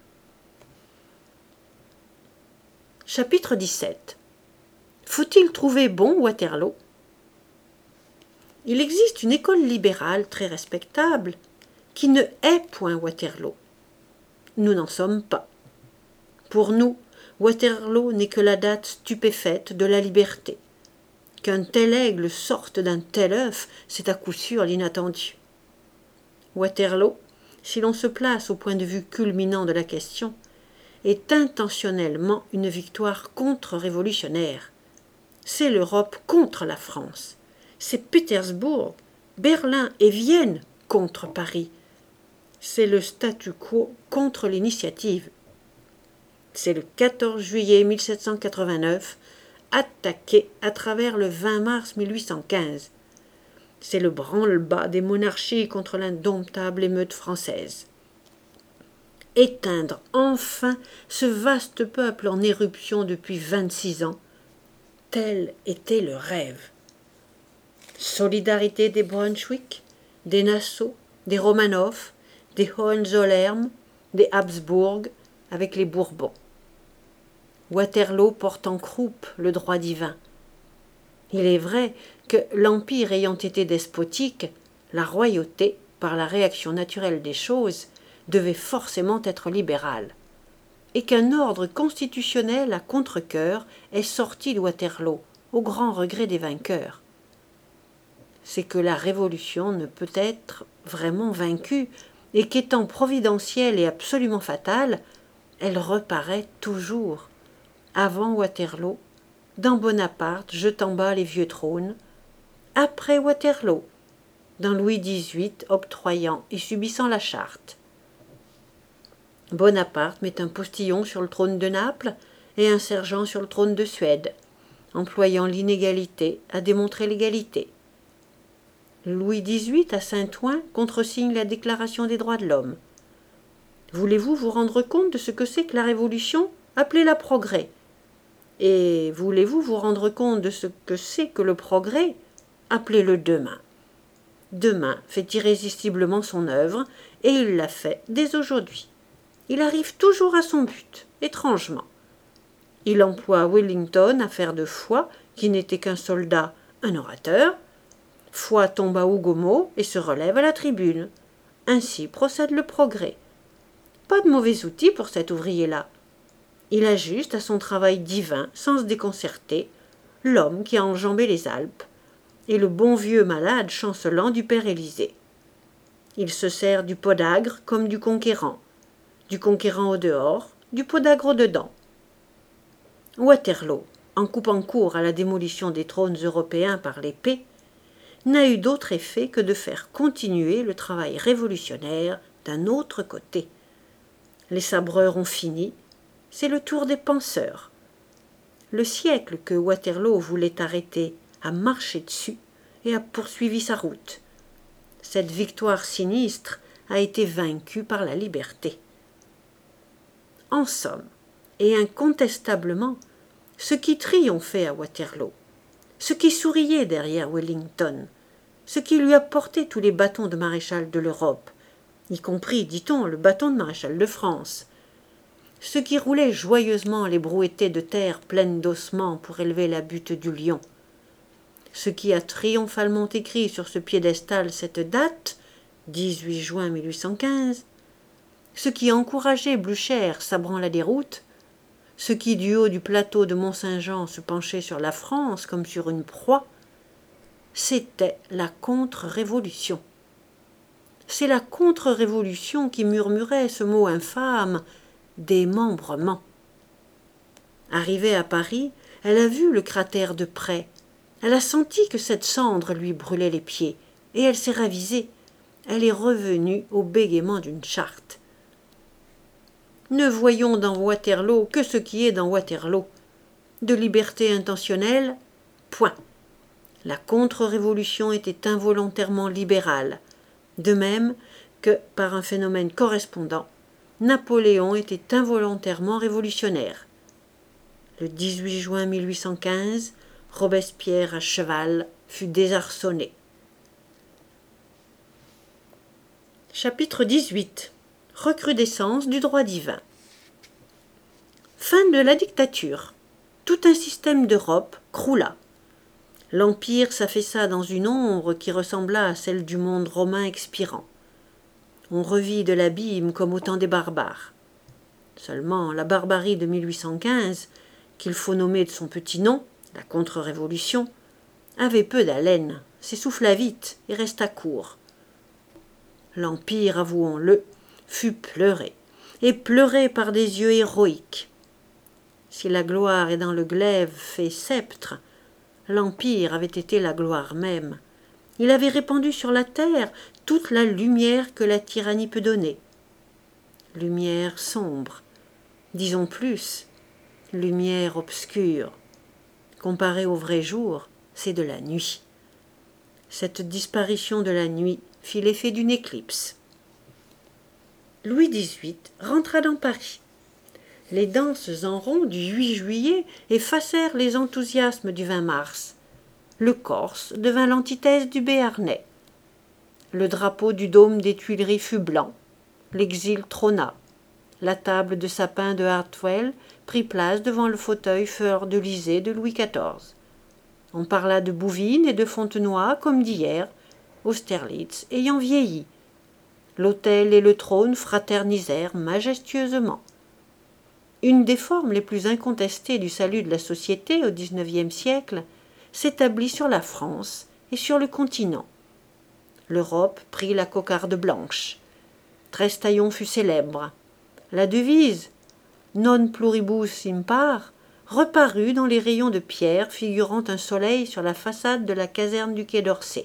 Chapitre dix-sept. Faut-il trouver bon Waterloo? Il existe une école libérale très respectable qui ne hait point Waterloo. Nous n'en sommes pas. Pour nous, Waterloo n'est que la date stupéfaite de la liberté. Qu'un tel aigle sorte d'un tel œuf, c'est à coup sûr l'inattendu. Waterloo, si l'on se place au point de vue culminant de la question, est intentionnellement une victoire contre-révolutionnaire. C'est l'Europe contre la France. C'est Pétersbourg, Berlin et Vienne contre Paris. C'est le statu quo contre l'initiative. C'est le quatorze juillet mille sept cent quatre-vingt-neuf, attaqué à travers le vingt mars mille huit cent quinze. C'est le branle-bas des monarchies contre l'indomptable émeute française. Éteindre enfin ce vaste peuple en éruption depuis vingt-six ans, tel était le rêve. Solidarité des Brunswick, des Nassau, des Romanov, des Hohenzollern, des Habsbourg avec les Bourbons. Waterloo porte en croupe le droit divin. Il est vrai que, l'Empire ayant été despotique, la royauté, par la réaction naturelle des choses, devait forcément être libérale, et qu'un ordre constitutionnel à contre-cœur est sorti de Waterloo, au grand regret des vainqueurs. C'est que la Révolution ne peut être vraiment vaincue, et qu'étant providentielle et absolument fatale, elle reparaît toujours. Avant Waterloo, dans Bonaparte jetant bas les vieux trônes, après Waterloo, dans Louis dix-huit octroyant et subissant la charte. Bonaparte met un postillon sur le trône de Naples et un sergent sur le trône de Suède, employant l'inégalité à démontrer l'égalité. Louis dix-huit à Saint-Ouen contresigne la Déclaration des droits de l'homme. Voulez-vous vous rendre compte de ce que c'est que la Révolution? Appelez-la progrès. Et voulez-vous vous rendre compte de ce que c'est que le progrès? Appelez-le demain. Demain fait irrésistiblement son œuvre, et il l'a fait dès aujourd'hui. Il arrive toujours à son but, étrangement. Il emploie Wellington à faire de Foy, qui n'était qu'un soldat, un orateur. Foy tombe à Hougomont et se relève à la tribune. Ainsi procède le progrès. Pas de mauvais outil pour cet ouvrier-là. Il ajuste à son travail divin, sans se déconcerter, l'homme qui a enjambé les Alpes, et le bon vieux malade chancelant du père Élysée. Il se sert du podagre comme du conquérant, du conquérant au dehors, du podagre au dedans. Waterloo, en coupant court à la démolition des trônes européens par l'épée, n'a eu d'autre effet que de faire continuer le travail révolutionnaire d'un autre côté. Les sabreurs ont fini, c'est le tour des penseurs. Le siècle que Waterloo voulait arrêter a marché dessus et a poursuivi sa route. Cette victoire sinistre a été vaincue par la liberté. En somme, et incontestablement, ce qui triomphait à Waterloo, ce qui souriait derrière Wellington, ce qui lui apportait tous les bâtons de maréchal de l'Europe, y compris, dit-on, le bâton de maréchal de France, ce qui roulait joyeusement les brouettées de terre pleines d'ossements pour élever la butte du lion, ce qui a triomphalement écrit sur ce piédestal cette date, dix-huit juin mille huit cent quinze, ce qui encourageait Blücher sabrant la déroute, ce qui du haut du plateau de Mont-Saint-Jean se penchait sur la France comme sur une proie, c'était la contre-révolution. C'est la contre-révolution qui murmurait ce mot infâme, démembrement. Arrivée à Paris, elle a vu le cratère de près. Elle a senti que cette cendre lui brûlait les pieds, et elle s'est ravisée. Elle est revenue au bégaiement d'une charte. Ne voyons dans Waterloo que ce qui est dans Waterloo. De liberté intentionnelle, point. La contre-révolution était involontairement libérale, de même que, par un phénomène correspondant, Napoléon était involontairement révolutionnaire. Le dix-huit juin mille huit cent quinze, Robespierre à cheval fut désarçonné. Chapitre dix-huit. Recrudescence du droit divin. Fin de la dictature. Tout un système d'Europe croula. L'Empire s'affaissa dans une ombre qui ressembla à celle du monde romain expirant. On revit de l'abîme comme au temps des barbares. Seulement, la barbarie de mille huit cent quinze, qu'il faut nommer de son petit nom, la contre-révolution, avait peu d'haleine, s'essouffla vite et resta court. L'Empire, avouons-le, fut pleuré, et pleuré par des yeux héroïques. Si la gloire est dans le glaive fait sceptre, l'Empire avait été la gloire même. Il avait répandu sur la terre toute la lumière que la tyrannie peut donner. Lumière sombre, disons plus, lumière obscure. Comparée au vrai jour, c'est de la nuit. Cette disparition de la nuit fit l'effet d'une éclipse. Louis dix-huit rentra dans Paris. Les danses en rond du huit juillet effacèrent les enthousiasmes du vingt mars. Le Corse devint l'antithèse du Béarnais. Le drapeau du dôme des Tuileries fut blanc. L'exil trôna. La table de sapin de Hartwell prit place devant le fauteuil fleur-de-lysée de Louis quatorze. On parla de Bouvines et de Fontenoy comme d'hier, Austerlitz ayant vieilli. L'autel et le trône fraternisèrent majestueusement. Une des formes les plus incontestées du salut de la société au dix-neuvième siècle s'établit sur la France et sur le continent. L'Europe prit la cocarde blanche. Trestaillon fut célèbre. La devise « Non pluribus impar » reparut dans les rayons de pierre figurant un soleil sur la façade de la caserne du Quai d'Orsay.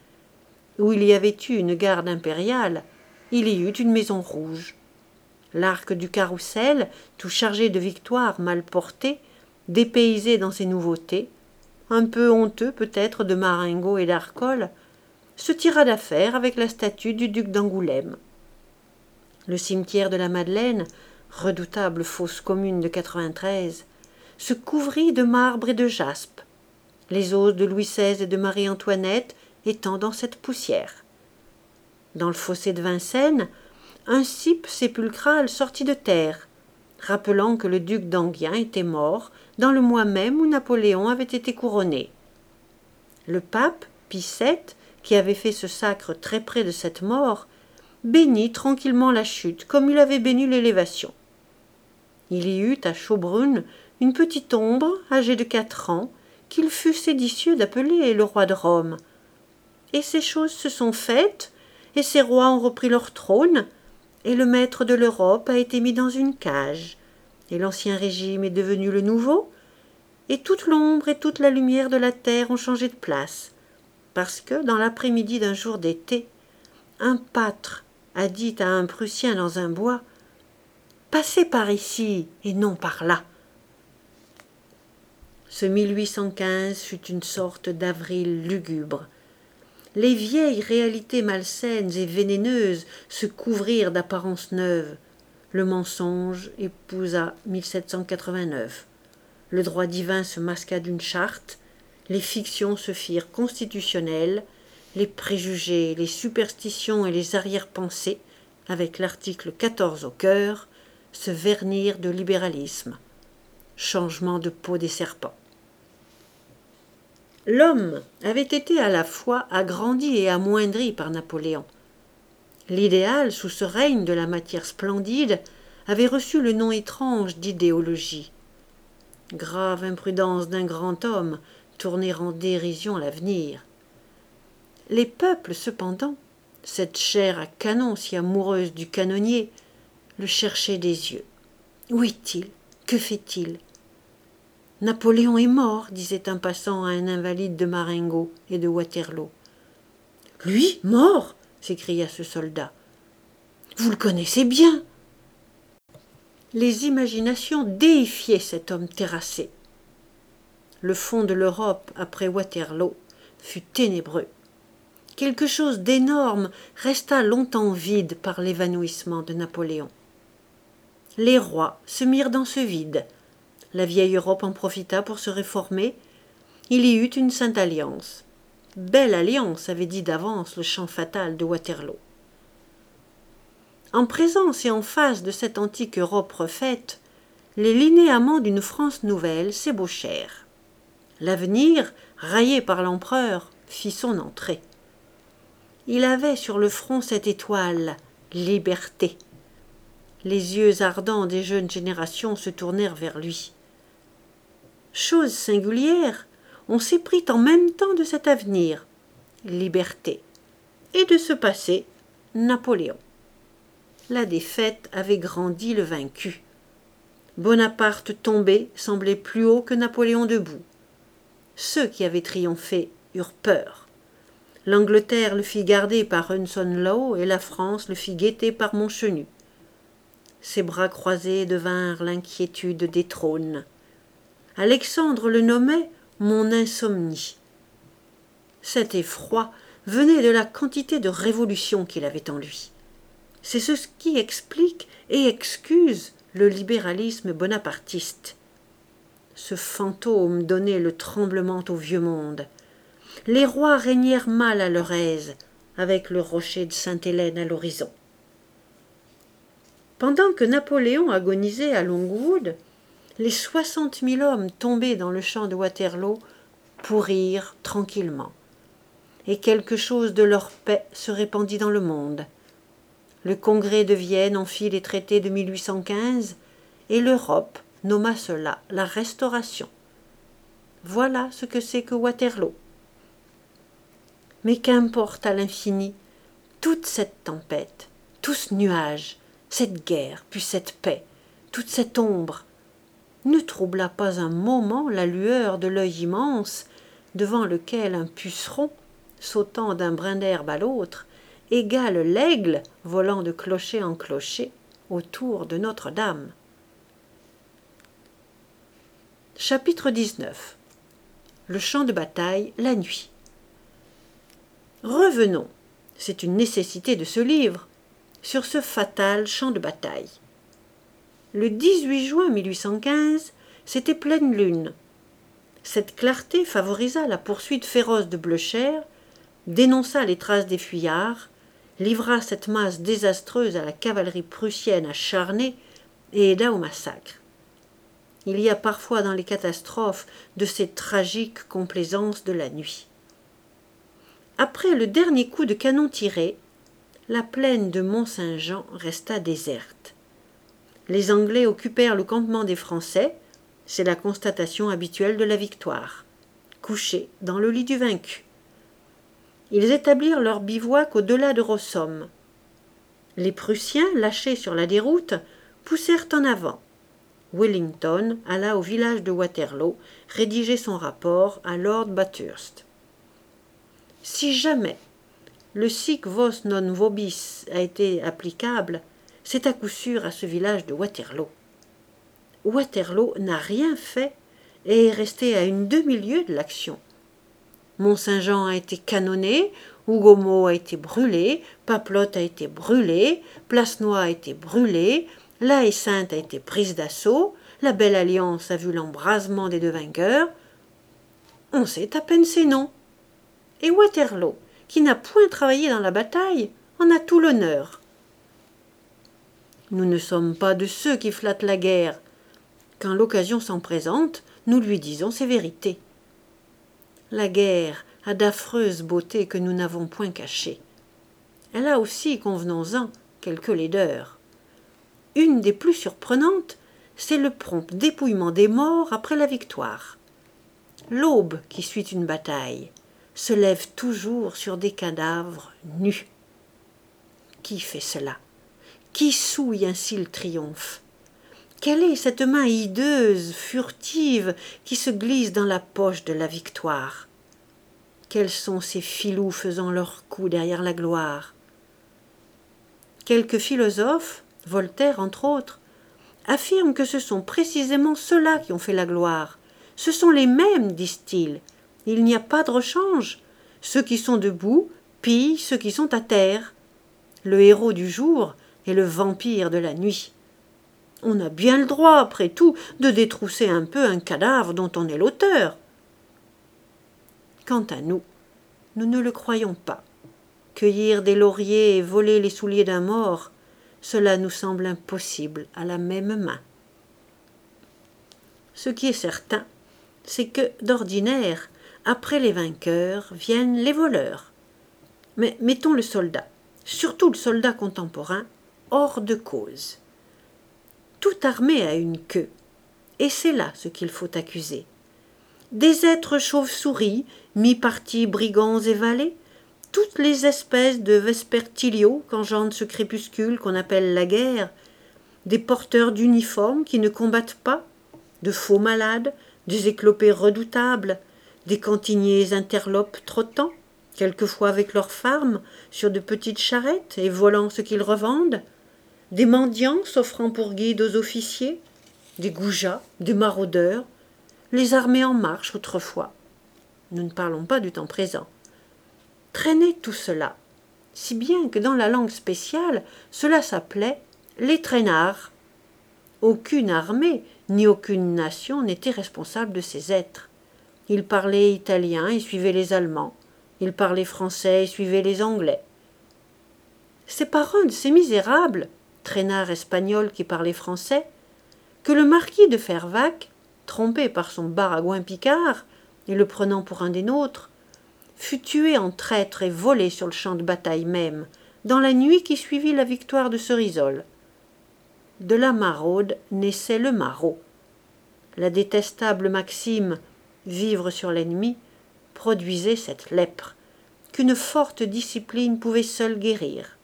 Où il y avait eu une garde impériale, il y eut une maison rouge. L'arc du carrousel, tout chargé de victoires mal portées, dépaysé dans ses nouveautés, un peu honteux peut-être de Marengo et d'Arcole, se tira d'affaire avec la statue du duc d'Angoulême. Le cimetière de la Madeleine, redoutable fosse commune de quatre-vingt-treize, se couvrit de marbre et de jaspe, les os de Louis seize et de Marie-Antoinette étant dans cette poussière. Dans le fossé de Vincennes, un cippe sépulcral sortit de terre, rappelant que le duc d'Enghien était mort dans le mois même où Napoléon avait été couronné. Le pape, Pie sept, qui avait fait ce sacre très près de cette mort, bénit tranquillement la chute comme il avait béni l'élévation. Il y eut à Schaubrunn une petite ombre, âgée de quatre ans, qu'il fut séditieux d'appeler le roi de Rome. Et ces choses se sont faites, et ces rois ont repris leur trône, et le maître de l'Europe a été mis dans une cage, et l'ancien régime est devenu le nouveau, et toute l'ombre et toute la lumière de la terre ont changé de place, parce que, dans l'après-midi d'un jour d'été, un pâtre a dit à un Prussien dans un bois « Passez par ici et non par là ». Ce mille huit cent quinze fut une sorte d'avril lugubre. Les vieilles réalités malsaines et vénéneuses se couvrirent d'apparences neuves. Le mensonge épousa mille sept cent quatre-vingt-neuf. Le droit divin se masqua d'une charte. Les fictions se firent constitutionnelles. Les préjugés, les superstitions et les arrière-pensées, avec l'article quatorze au cœur, se vernirent de libéralisme. Changement de peau des serpents. L'homme avait été à la fois agrandi et amoindri par Napoléon. L'idéal, sous ce règne de la matière splendide, avait reçu le nom étrange d'idéologie. Grave imprudence d'un grand homme, tourner en dérision l'avenir. Les peuples, cependant, cette chair à canon si amoureuse du canonnier, le cherchaient des yeux. Où est-il? Que fait-il? Napoléon est mort, disait un passant à un invalide de Marengo et de Waterloo. Lui, mort? S'écria ce soldat. Vous le connaissez bien. Les imaginations déifiaient cet homme terrassé. Le fond de l'Europe, après Waterloo, fut ténébreux. Quelque chose d'énorme resta longtemps vide par l'évanouissement de Napoléon. Les rois se mirent dans ce vide. La vieille Europe en profita pour se réformer. Il y eut une sainte alliance. Belle alliance, avait dit d'avance le chant fatal de Waterloo. En présence et en face de cette antique Europe refaite, les linéaments d'une France nouvelle s'ébauchèrent. L'avenir, raillé par l'empereur, fit son entrée. Il avait sur le front cette étoile, liberté. Les yeux ardents des jeunes générations se tournèrent vers lui. Chose singulière, on s'éprit en même temps de cet avenir, liberté, et de ce passé, Napoléon. La défaite avait grandi le vaincu. Bonaparte tombé semblait plus haut que Napoléon debout. Ceux qui avaient triomphé eurent peur. L'Angleterre le fit garder par Hudson-Lowe et la France le fit guetter par Montchenu. Ses bras croisés devinrent l'inquiétude des trônes. Alexandre le nommait « mon insomnie ». Cet effroi venait de la quantité de révolution qu'il avait en lui. C'est ce qui explique et excuse le libéralisme bonapartiste. Ce fantôme donnait le tremblement au vieux monde. Les rois régnèrent mal à leur aise, avec le rocher de Sainte-Hélène à l'horizon. Pendant que Napoléon agonisait à Longwood, les soixante mille hommes tombés dans le champ de Waterloo pourrirent tranquillement, et quelque chose de leur paix se répandit dans le monde. Le Congrès de Vienne en fit les traités de mille huit cent quinze, et l'Europe nomma cela la Restauration. Voilà ce que c'est que Waterloo. Mais qu'importe à l'infini toute cette tempête, tout ce nuage, cette guerre, puis cette paix, toute cette ombre, ne troubla pas un moment la lueur de l'œil immense devant lequel un puceron, sautant d'un brin d'herbe à l'autre, égale l'aigle volant de clocher en clocher autour de Notre-Dame. Chapitre dix-neuf. Le champ de bataille, la nuit. Revenons, c'est une nécessité de ce livre, sur ce fatal champ de bataille. Le dix-huit juin mille huit cent quinze, c'était pleine lune. Cette clarté favorisa la poursuite féroce de Blücher, dénonça les traces des fuyards, livra cette masse désastreuse à la cavalerie prussienne acharnée et aida au massacre. Il y a parfois dans les catastrophes de ces tragiques complaisances de la nuit. Après le dernier coup de canon tiré, la plaine de Mont-Saint-Jean resta déserte. Les Anglais occupèrent le campement des Français, c'est la constatation habituelle de la victoire, couchés dans le lit du vaincu. Ils établirent leur bivouac au-delà de Rossomme. Les Prussiens, lâchés sur la déroute, poussèrent en avant. Wellington alla au village de Waterloo rédiger son rapport à Lord Bathurst. Si jamais le sic vos non vobis a été applicable, c'est à coup sûr à ce village de Waterloo. Waterloo n'a rien fait et est resté à une demi-lieue de l'action. Mont-Saint-Jean a été canonné, Hougomont a été brûlé, Papelotte a été brûlé, Placenoy a été brûlé, la Haie Sainte a été prise d'assaut, la Belle Alliance a vu l'embrasement des deux vainqueurs. On sait à peine ses noms. Et Waterloo, qui n'a point travaillé dans la bataille, en a tout l'honneur. Nous ne sommes pas de ceux qui flattent la guerre. Quand l'occasion s'en présente, nous lui disons ses vérités. La guerre a d'affreuses beautés que nous n'avons point cachées. Elle a aussi, convenons-en, quelques laideurs. Une des plus surprenantes, c'est le prompt dépouillement des morts après la victoire. L'aube qui suit une bataille se lève toujours sur des cadavres nus. Qui fait cela? Qui souille ainsi le triomphe? Quelle est cette main hideuse, furtive, qui se glisse dans la poche de la victoire? Quels sont ces filous faisant leur coup derrière la gloire? Quelques philosophes, Voltaire entre autres, affirment que ce sont précisément ceux-là qui ont fait la gloire. Ce sont les mêmes, disent-ils. Il n'y a pas de rechange. Ceux qui sont debout pillent ceux qui sont à terre. Le héros du jour est le vampire de la nuit. On a bien le droit, après tout, de détrousser un peu un cadavre dont on est l'auteur. Quant à nous, nous ne le croyons pas. Cueillir des lauriers et voler les souliers d'un mort, cela nous semble impossible à la même main. Ce qui est certain, c'est que, d'ordinaire, après les vainqueurs, viennent les voleurs. Mais mettons le soldat, surtout le soldat contemporain, hors de cause. Toute armée a une queue, et c'est là ce qu'il faut accuser. Des êtres chauves-souris, mi-partis brigands et valets, toutes les espèces de vespertilio qu'engendre ce crépuscule qu'on appelle la guerre, des porteurs d'uniformes qui ne combattent pas, de faux malades, des éclopés redoutables, des cantiniers interlopes trottant, quelquefois avec leurs femmes, sur de petites charrettes et volant ce qu'ils revendent, des mendiants s'offrant pour guide aux officiers, des goujats, des maraudeurs, les armées en marche autrefois. Nous ne parlons pas du temps présent. Traînait tout cela, si bien que dans la langue spéciale, cela s'appelait les traînards. Aucune armée ni aucune nation n'était responsable de ces êtres. Ils parlaient italien et suivaient les Allemands. Ils parlaient français et suivaient les Anglais. C'est par un de ces misérables, traînards espagnols qui parlaient français, que le marquis de Fervaques, trompé par son baragouin picard et le prenant pour un des nôtres, fut tué en traître et volé sur le champ de bataille même, dans la nuit qui suivit la victoire de Cerisole. De la maraude naissait le maraud. La détestable maxime « vivre sur l'ennemi » produisait cette lèpre, qu'une forte discipline pouvait seule guérir.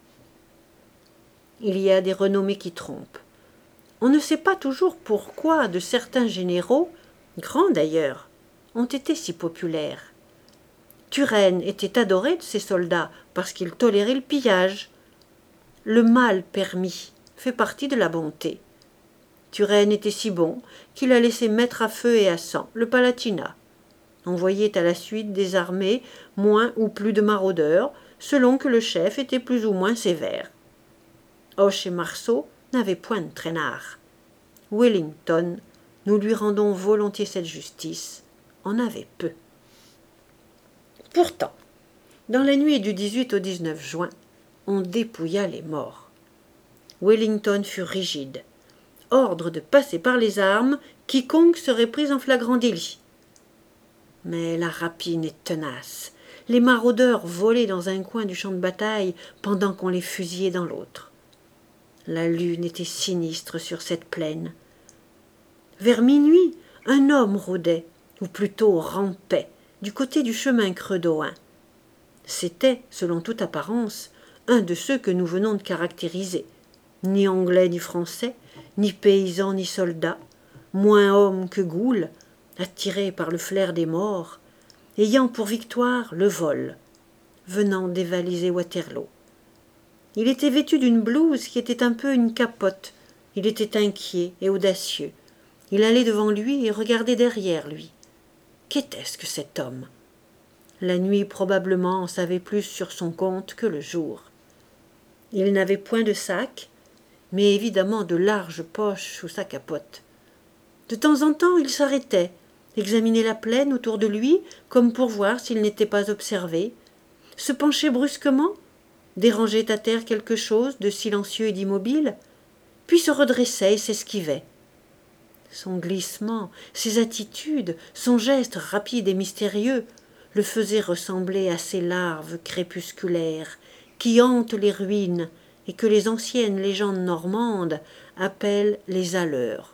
Il y a des renommées qui trompent. On ne sait pas toujours pourquoi de certains généraux, grands d'ailleurs, ont été si populaires. Turenne était adoré de ses soldats parce qu'il tolérait le pillage. Le mal permis fait partie de la bonté. Turenne était si bon qu'il a laissé mettre à feu et à sang le Palatinat. On voyait à la suite des armées moins ou plus de maraudeurs, selon que le chef était plus ou moins sévère. Hoche et Marceau n'avaient point de traînards. Wellington, nous lui rendons volontiers cette justice, en avait peu. Pourtant, dans la nuit du dix-huit au dix-neuf juin, on dépouilla les morts. Wellington fut rigide. Ordre de passer par les armes, quiconque serait pris en flagrant délit. Mais la rapine est tenace. Les maraudeurs volaient dans un coin du champ de bataille pendant qu'on les fusillait dans l'autre. La lune était sinistre sur cette plaine. Vers minuit, un homme rôdait, ou plutôt rampait, du côté du chemin creux d'Ohain. C'était, selon toute apparence, un de ceux que nous venons de caractériser. Ni anglais ni français, ni paysan ni soldat, moins homme que goule, attiré par le flair des morts, ayant pour victoire le vol, venant dévaliser Waterloo. Il était vêtu d'une blouse qui était un peu une capote. Il était inquiet et audacieux. Il allait devant lui et regardait derrière lui. Qu'était-ce que cet homme? La nuit probablement en savait plus sur son compte que le jour. Il n'avait point de sac, mais évidemment de larges poches sous sa capote. De temps en temps il s'arrêtait, examinait la plaine autour de lui comme pour voir s'il n'était pas observé, se penchait brusquement, dérangeait à terre quelque chose de silencieux et d'immobile, puis se redressait et s'esquivait. Son glissement, ses attitudes, son geste rapide et mystérieux le faisaient ressembler à ces larves crépusculaires qui hantent les ruines et que les anciennes légendes normandes appellent les alleurs.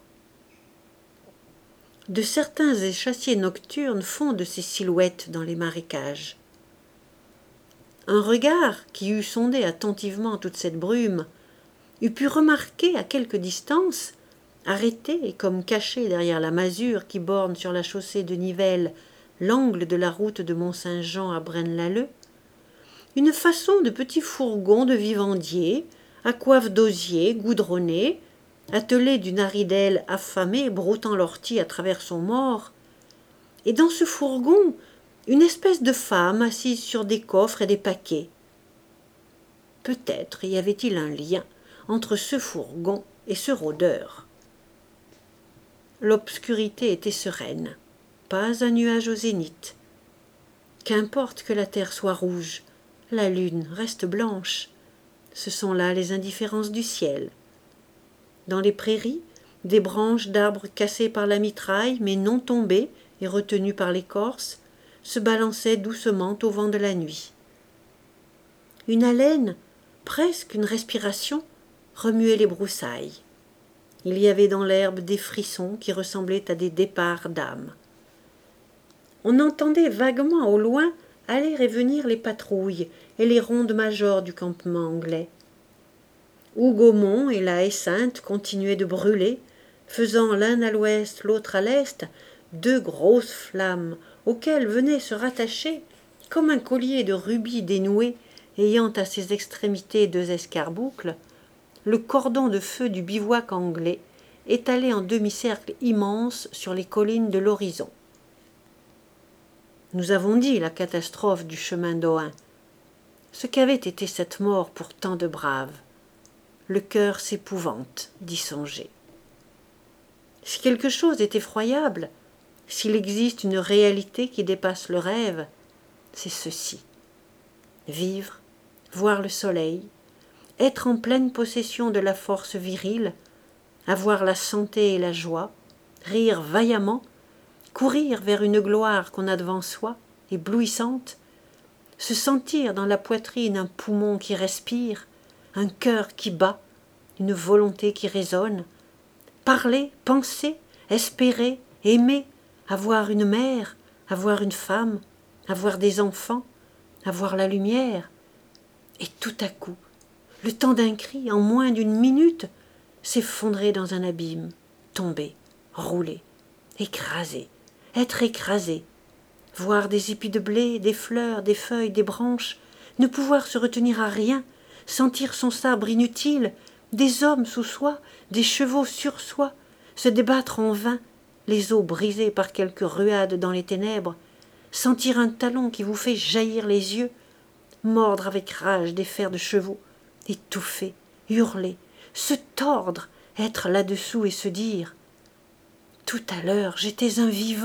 De certains échassiers nocturnes font de ces silhouettes dans les marécages. Un regard qui eût sondé attentivement toute cette brume eût pu remarquer à quelque distance, arrêté et comme caché derrière la masure qui borne sur la chaussée de Nivelles l'angle de la route de Mont-Saint-Jean à Braine-l'Alleud, une façon de petit fourgon de vivandier, à coiffe d'osier, goudronné, attelé d'une haridelle affamée broutant l'ortie à travers son mors, et dans ce fourgon une espèce de femme assise sur des coffres et des paquets. Peut-être y avait-il un lien entre ce fourgon et ce rôdeur. L'obscurité était sereine, pas un nuage au zénith. Qu'importe que la terre soit rouge, la lune reste blanche. Ce sont là les indifférences du ciel. Dans les prairies, des branches d'arbres cassés par la mitraille, mais non tombées et retenues par l'écorce, se balançaient doucement au vent de la nuit. Une haleine, presque une respiration, remuait les broussailles. Il y avait dans l'herbe des frissons qui ressemblaient à des départs d'âme. On entendait vaguement au loin aller et venir les patrouilles et les rondes majors du campement anglais. Hougomont et la haie Sainte continuaient de brûler, faisant l'un à l'ouest, l'autre à l'est, deux grosses flammes auxquelles venait se rattacher, comme un collier de rubis dénoué ayant à ses extrémités deux escarboucles, le cordon de feu du bivouac anglais, étalé en demi-cercle immense sur les collines de l'horizon. Nous avons dit la catastrophe du chemin d'Ohain. Ce qu'avait été cette mort pour tant de braves. Le cœur s'épouvante d'y songer. Si quelque chose est effroyable, s'il existe une réalité qui dépasse le rêve, c'est ceci. Vivre, voir le soleil, être en pleine possession de la force virile, avoir la santé et la joie, rire vaillamment, courir vers une gloire qu'on a devant soi, éblouissante, se sentir dans la poitrine un poumon qui respire, un cœur qui bat, une volonté qui résonne, parler, penser, espérer, aimer, avoir une mère, avoir une femme, avoir des enfants, avoir la lumière, et tout à coup, le temps d'un cri, en moins d'une minute, s'effondrer dans un abîme, tomber, rouler, écraser, être écrasé, voir des épis de blé, des fleurs, des feuilles, des branches, ne pouvoir se retenir à rien, sentir son sabre inutile, des hommes sous soi, des chevaux sur soi, se débattre en vain, les os brisés par quelque ruade dans les ténèbres, sentir un talon qui vous fait jaillir les yeux, mordre avec rage des fers de chevaux, étouffer, hurler, se tordre, être là-dessous et se dire « Tout à l'heure, j'étais un vivant !»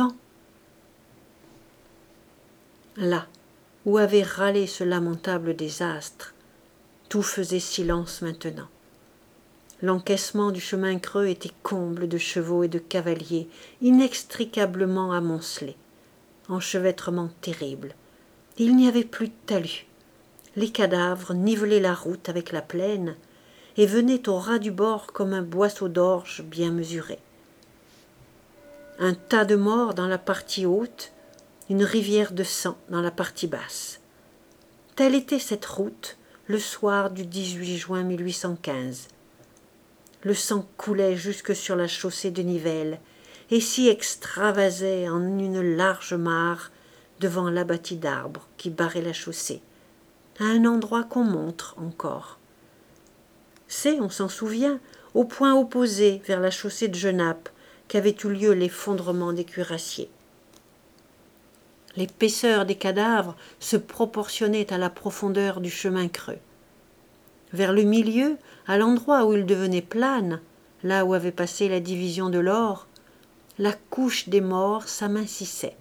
Là où avait râlé ce lamentable désastre, tout faisait silence maintenant. L'encaissement du chemin creux était comble de chevaux et de cavaliers inextricablement amoncelés, enchevêtrement terrible. Il n'y avait plus de talus. Les cadavres nivelaient la route avec la plaine et venaient au ras du bord comme un boisseau d'orge bien mesuré. Un tas de morts dans la partie haute, une rivière de sang dans la partie basse. Telle était cette route le soir du dix-huit juin mille huit cent quinze. Le sang coulait jusque sur la chaussée de Nivelles et s'y extravasait en une large mare devant l'abatis d'arbres qui barrait la chaussée, à un endroit qu'on montre encore. C'est, on s'en souvient, au point opposé vers la chaussée de Genappe qu'avait eu lieu l'effondrement des cuirassiers. L'épaisseur des cadavres se proportionnait à la profondeur du chemin creux. Vers le milieu, à l'endroit où il devenait plane, là où avait passé la division de l'or, la couche des morts s'amincissait.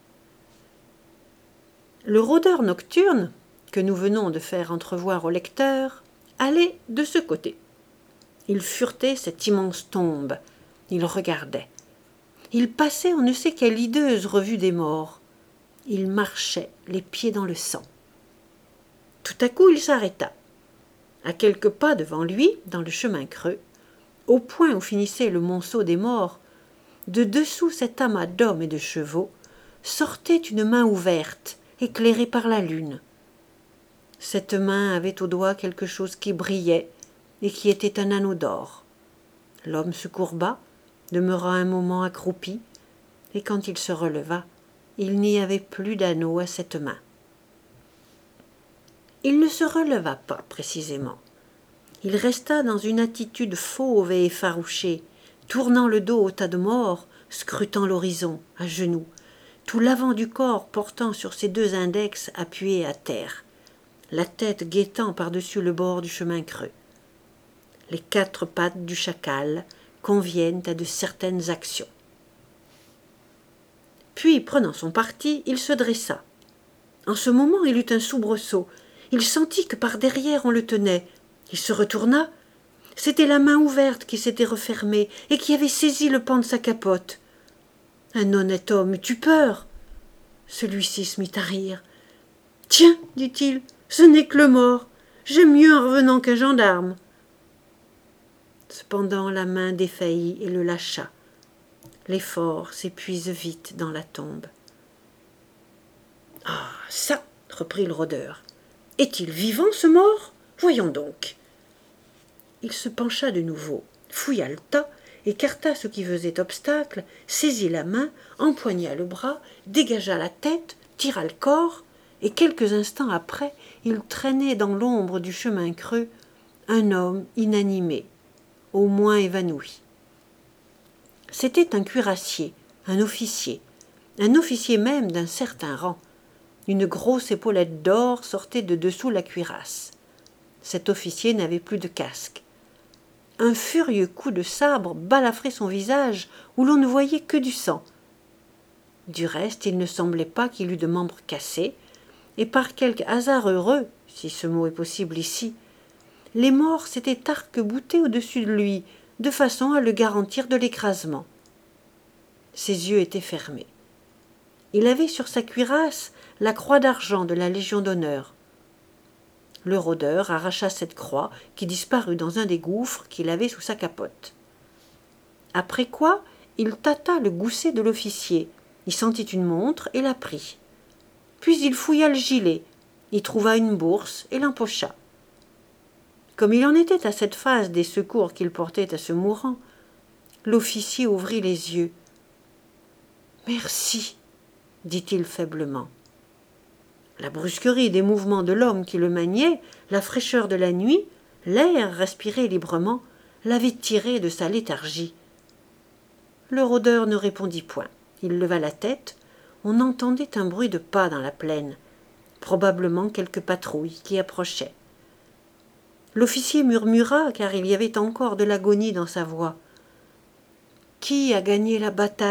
Le rôdeur nocturne, que nous venons de faire entrevoir au lecteur, allait de ce côté. Il furetait cette immense tombe. Il regardait. Il passait on ne sait quelle hideuse revue des morts. Il marchait, les pieds dans le sang. Tout à coup, il s'arrêta. À quelques pas devant lui, dans le chemin creux, au point où finissait le monceau des morts, de dessous cet amas d'hommes et de chevaux, sortait une main ouverte, éclairée par la lune. Cette main avait au doigt quelque chose qui brillait et qui était un anneau d'or. L'homme se courba, demeura un moment accroupi, et quand il se releva, il n'y avait plus d'anneau à cette main. Il ne se releva pas précisément. Il resta dans une attitude fauve et effarouchée, tournant le dos au tas de morts, scrutant l'horizon, à genoux, tout l'avant du corps portant sur ses deux index appuyés à terre, la tête guettant par-dessus le bord du chemin creux. Les quatre pattes du chacal conviennent à de certaines actions. Puis, prenant son parti, il se dressa. En ce moment, il eut un soubresaut. Il sentit que par derrière on le tenait. Il se retourna. C'était la main ouverte qui s'était refermée et qui avait saisi le pan de sa capote. Un honnête homme eut peur. Celui-ci se mit à rire. « Tiens, dit-il, ce n'est que le mort. J'aime mieux en revenant qu'un gendarme. » Cependant la main défaillit et le lâcha. L'effort s'épuise vite dans la tombe. « Ah, ça !» reprit le rôdeur. « Est-il vivant, ce mort ? Voyons donc. » Il se pencha de nouveau, fouilla le tas, écarta ce qui faisait obstacle, saisit la main, empoigna le bras, dégagea la tête, tira le corps, et quelques instants après, il traînait dans l'ombre du chemin creux un homme inanimé, au moins évanoui. C'était un cuirassier, un officier, un officier même d'un certain rang. Une grosse épaulette d'or sortait de dessous la cuirasse. Cet officier n'avait plus de casque. Un furieux coup de sabre balafrait son visage où l'on ne voyait que du sang. Du reste, il ne semblait pas qu'il eût de membres cassés, et par quelque hasard heureux, si ce mot est possible ici, les morts s'étaient arc-boutés au-dessus de lui, de façon à le garantir de l'écrasement. Ses yeux étaient fermés. Il avait sur sa cuirasse la croix d'argent de la Légion d'honneur. Le rôdeur arracha cette croix qui disparut dans un des gouffres qu'il avait sous sa capote. Après quoi, il tâta le gousset de l'officier, y sentit une montre et la prit. Puis il fouilla le gilet, y trouva une bourse et l'empocha. Comme il en était à cette phase des secours qu'il portait à ce mourant, l'officier ouvrit les yeux. « Merci, » dit-il faiblement. La brusquerie des mouvements de l'homme qui le maniait, la fraîcheur de la nuit, l'air respiré librement, l'avaient tiré de sa léthargie. Le rôdeur ne répondit point. Il leva la tête. On entendait un bruit de pas dans la plaine, probablement quelque patrouille qui approchait. L'officier murmura, car il y avait encore de l'agonie dans sa voix. « Qui a gagné la bataille ?»«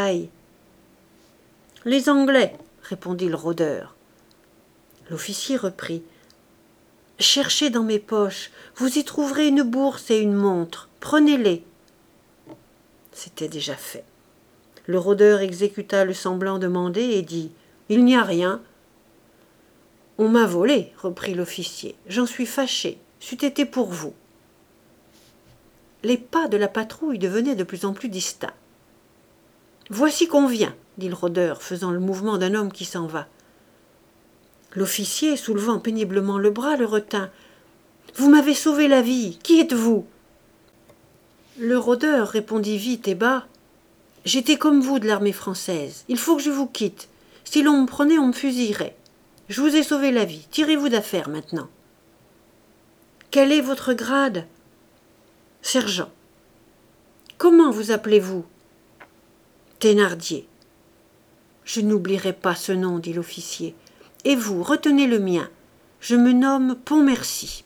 Les Anglais, » répondit le rôdeur. L'officier reprit. « Cherchez dans mes poches, vous y trouverez une bourse et une montre. Prenez-les. » C'était déjà fait. Le rôdeur exécuta le semblant demandé et dit « Il n'y a rien. »« On m'a volé, » reprit l'officier. « J'en suis fâché. C'eût été pour vous. » Les pas de la patrouille devenaient de plus en plus distincts. « Voici qu'on vient, » dit le rôdeur, faisant le mouvement d'un homme qui s'en va. L'officier, soulevant péniblement le bras, le retint. « Vous m'avez sauvé la vie. Qui êtes-vous » Le rôdeur répondit vite et bas. « J'étais comme vous de l'armée française. Il faut que je vous quitte. Si l'on me prenait, on me fusillerait. Je vous ai sauvé la vie. Tirez-vous d'affaire maintenant. Quel est votre grade? Sergent. Comment vous appelez-vous? Thénardier. Je n'oublierai pas ce nom, dit l'officier. Et vous, retenez le mien. Je me nomme Pontmercy.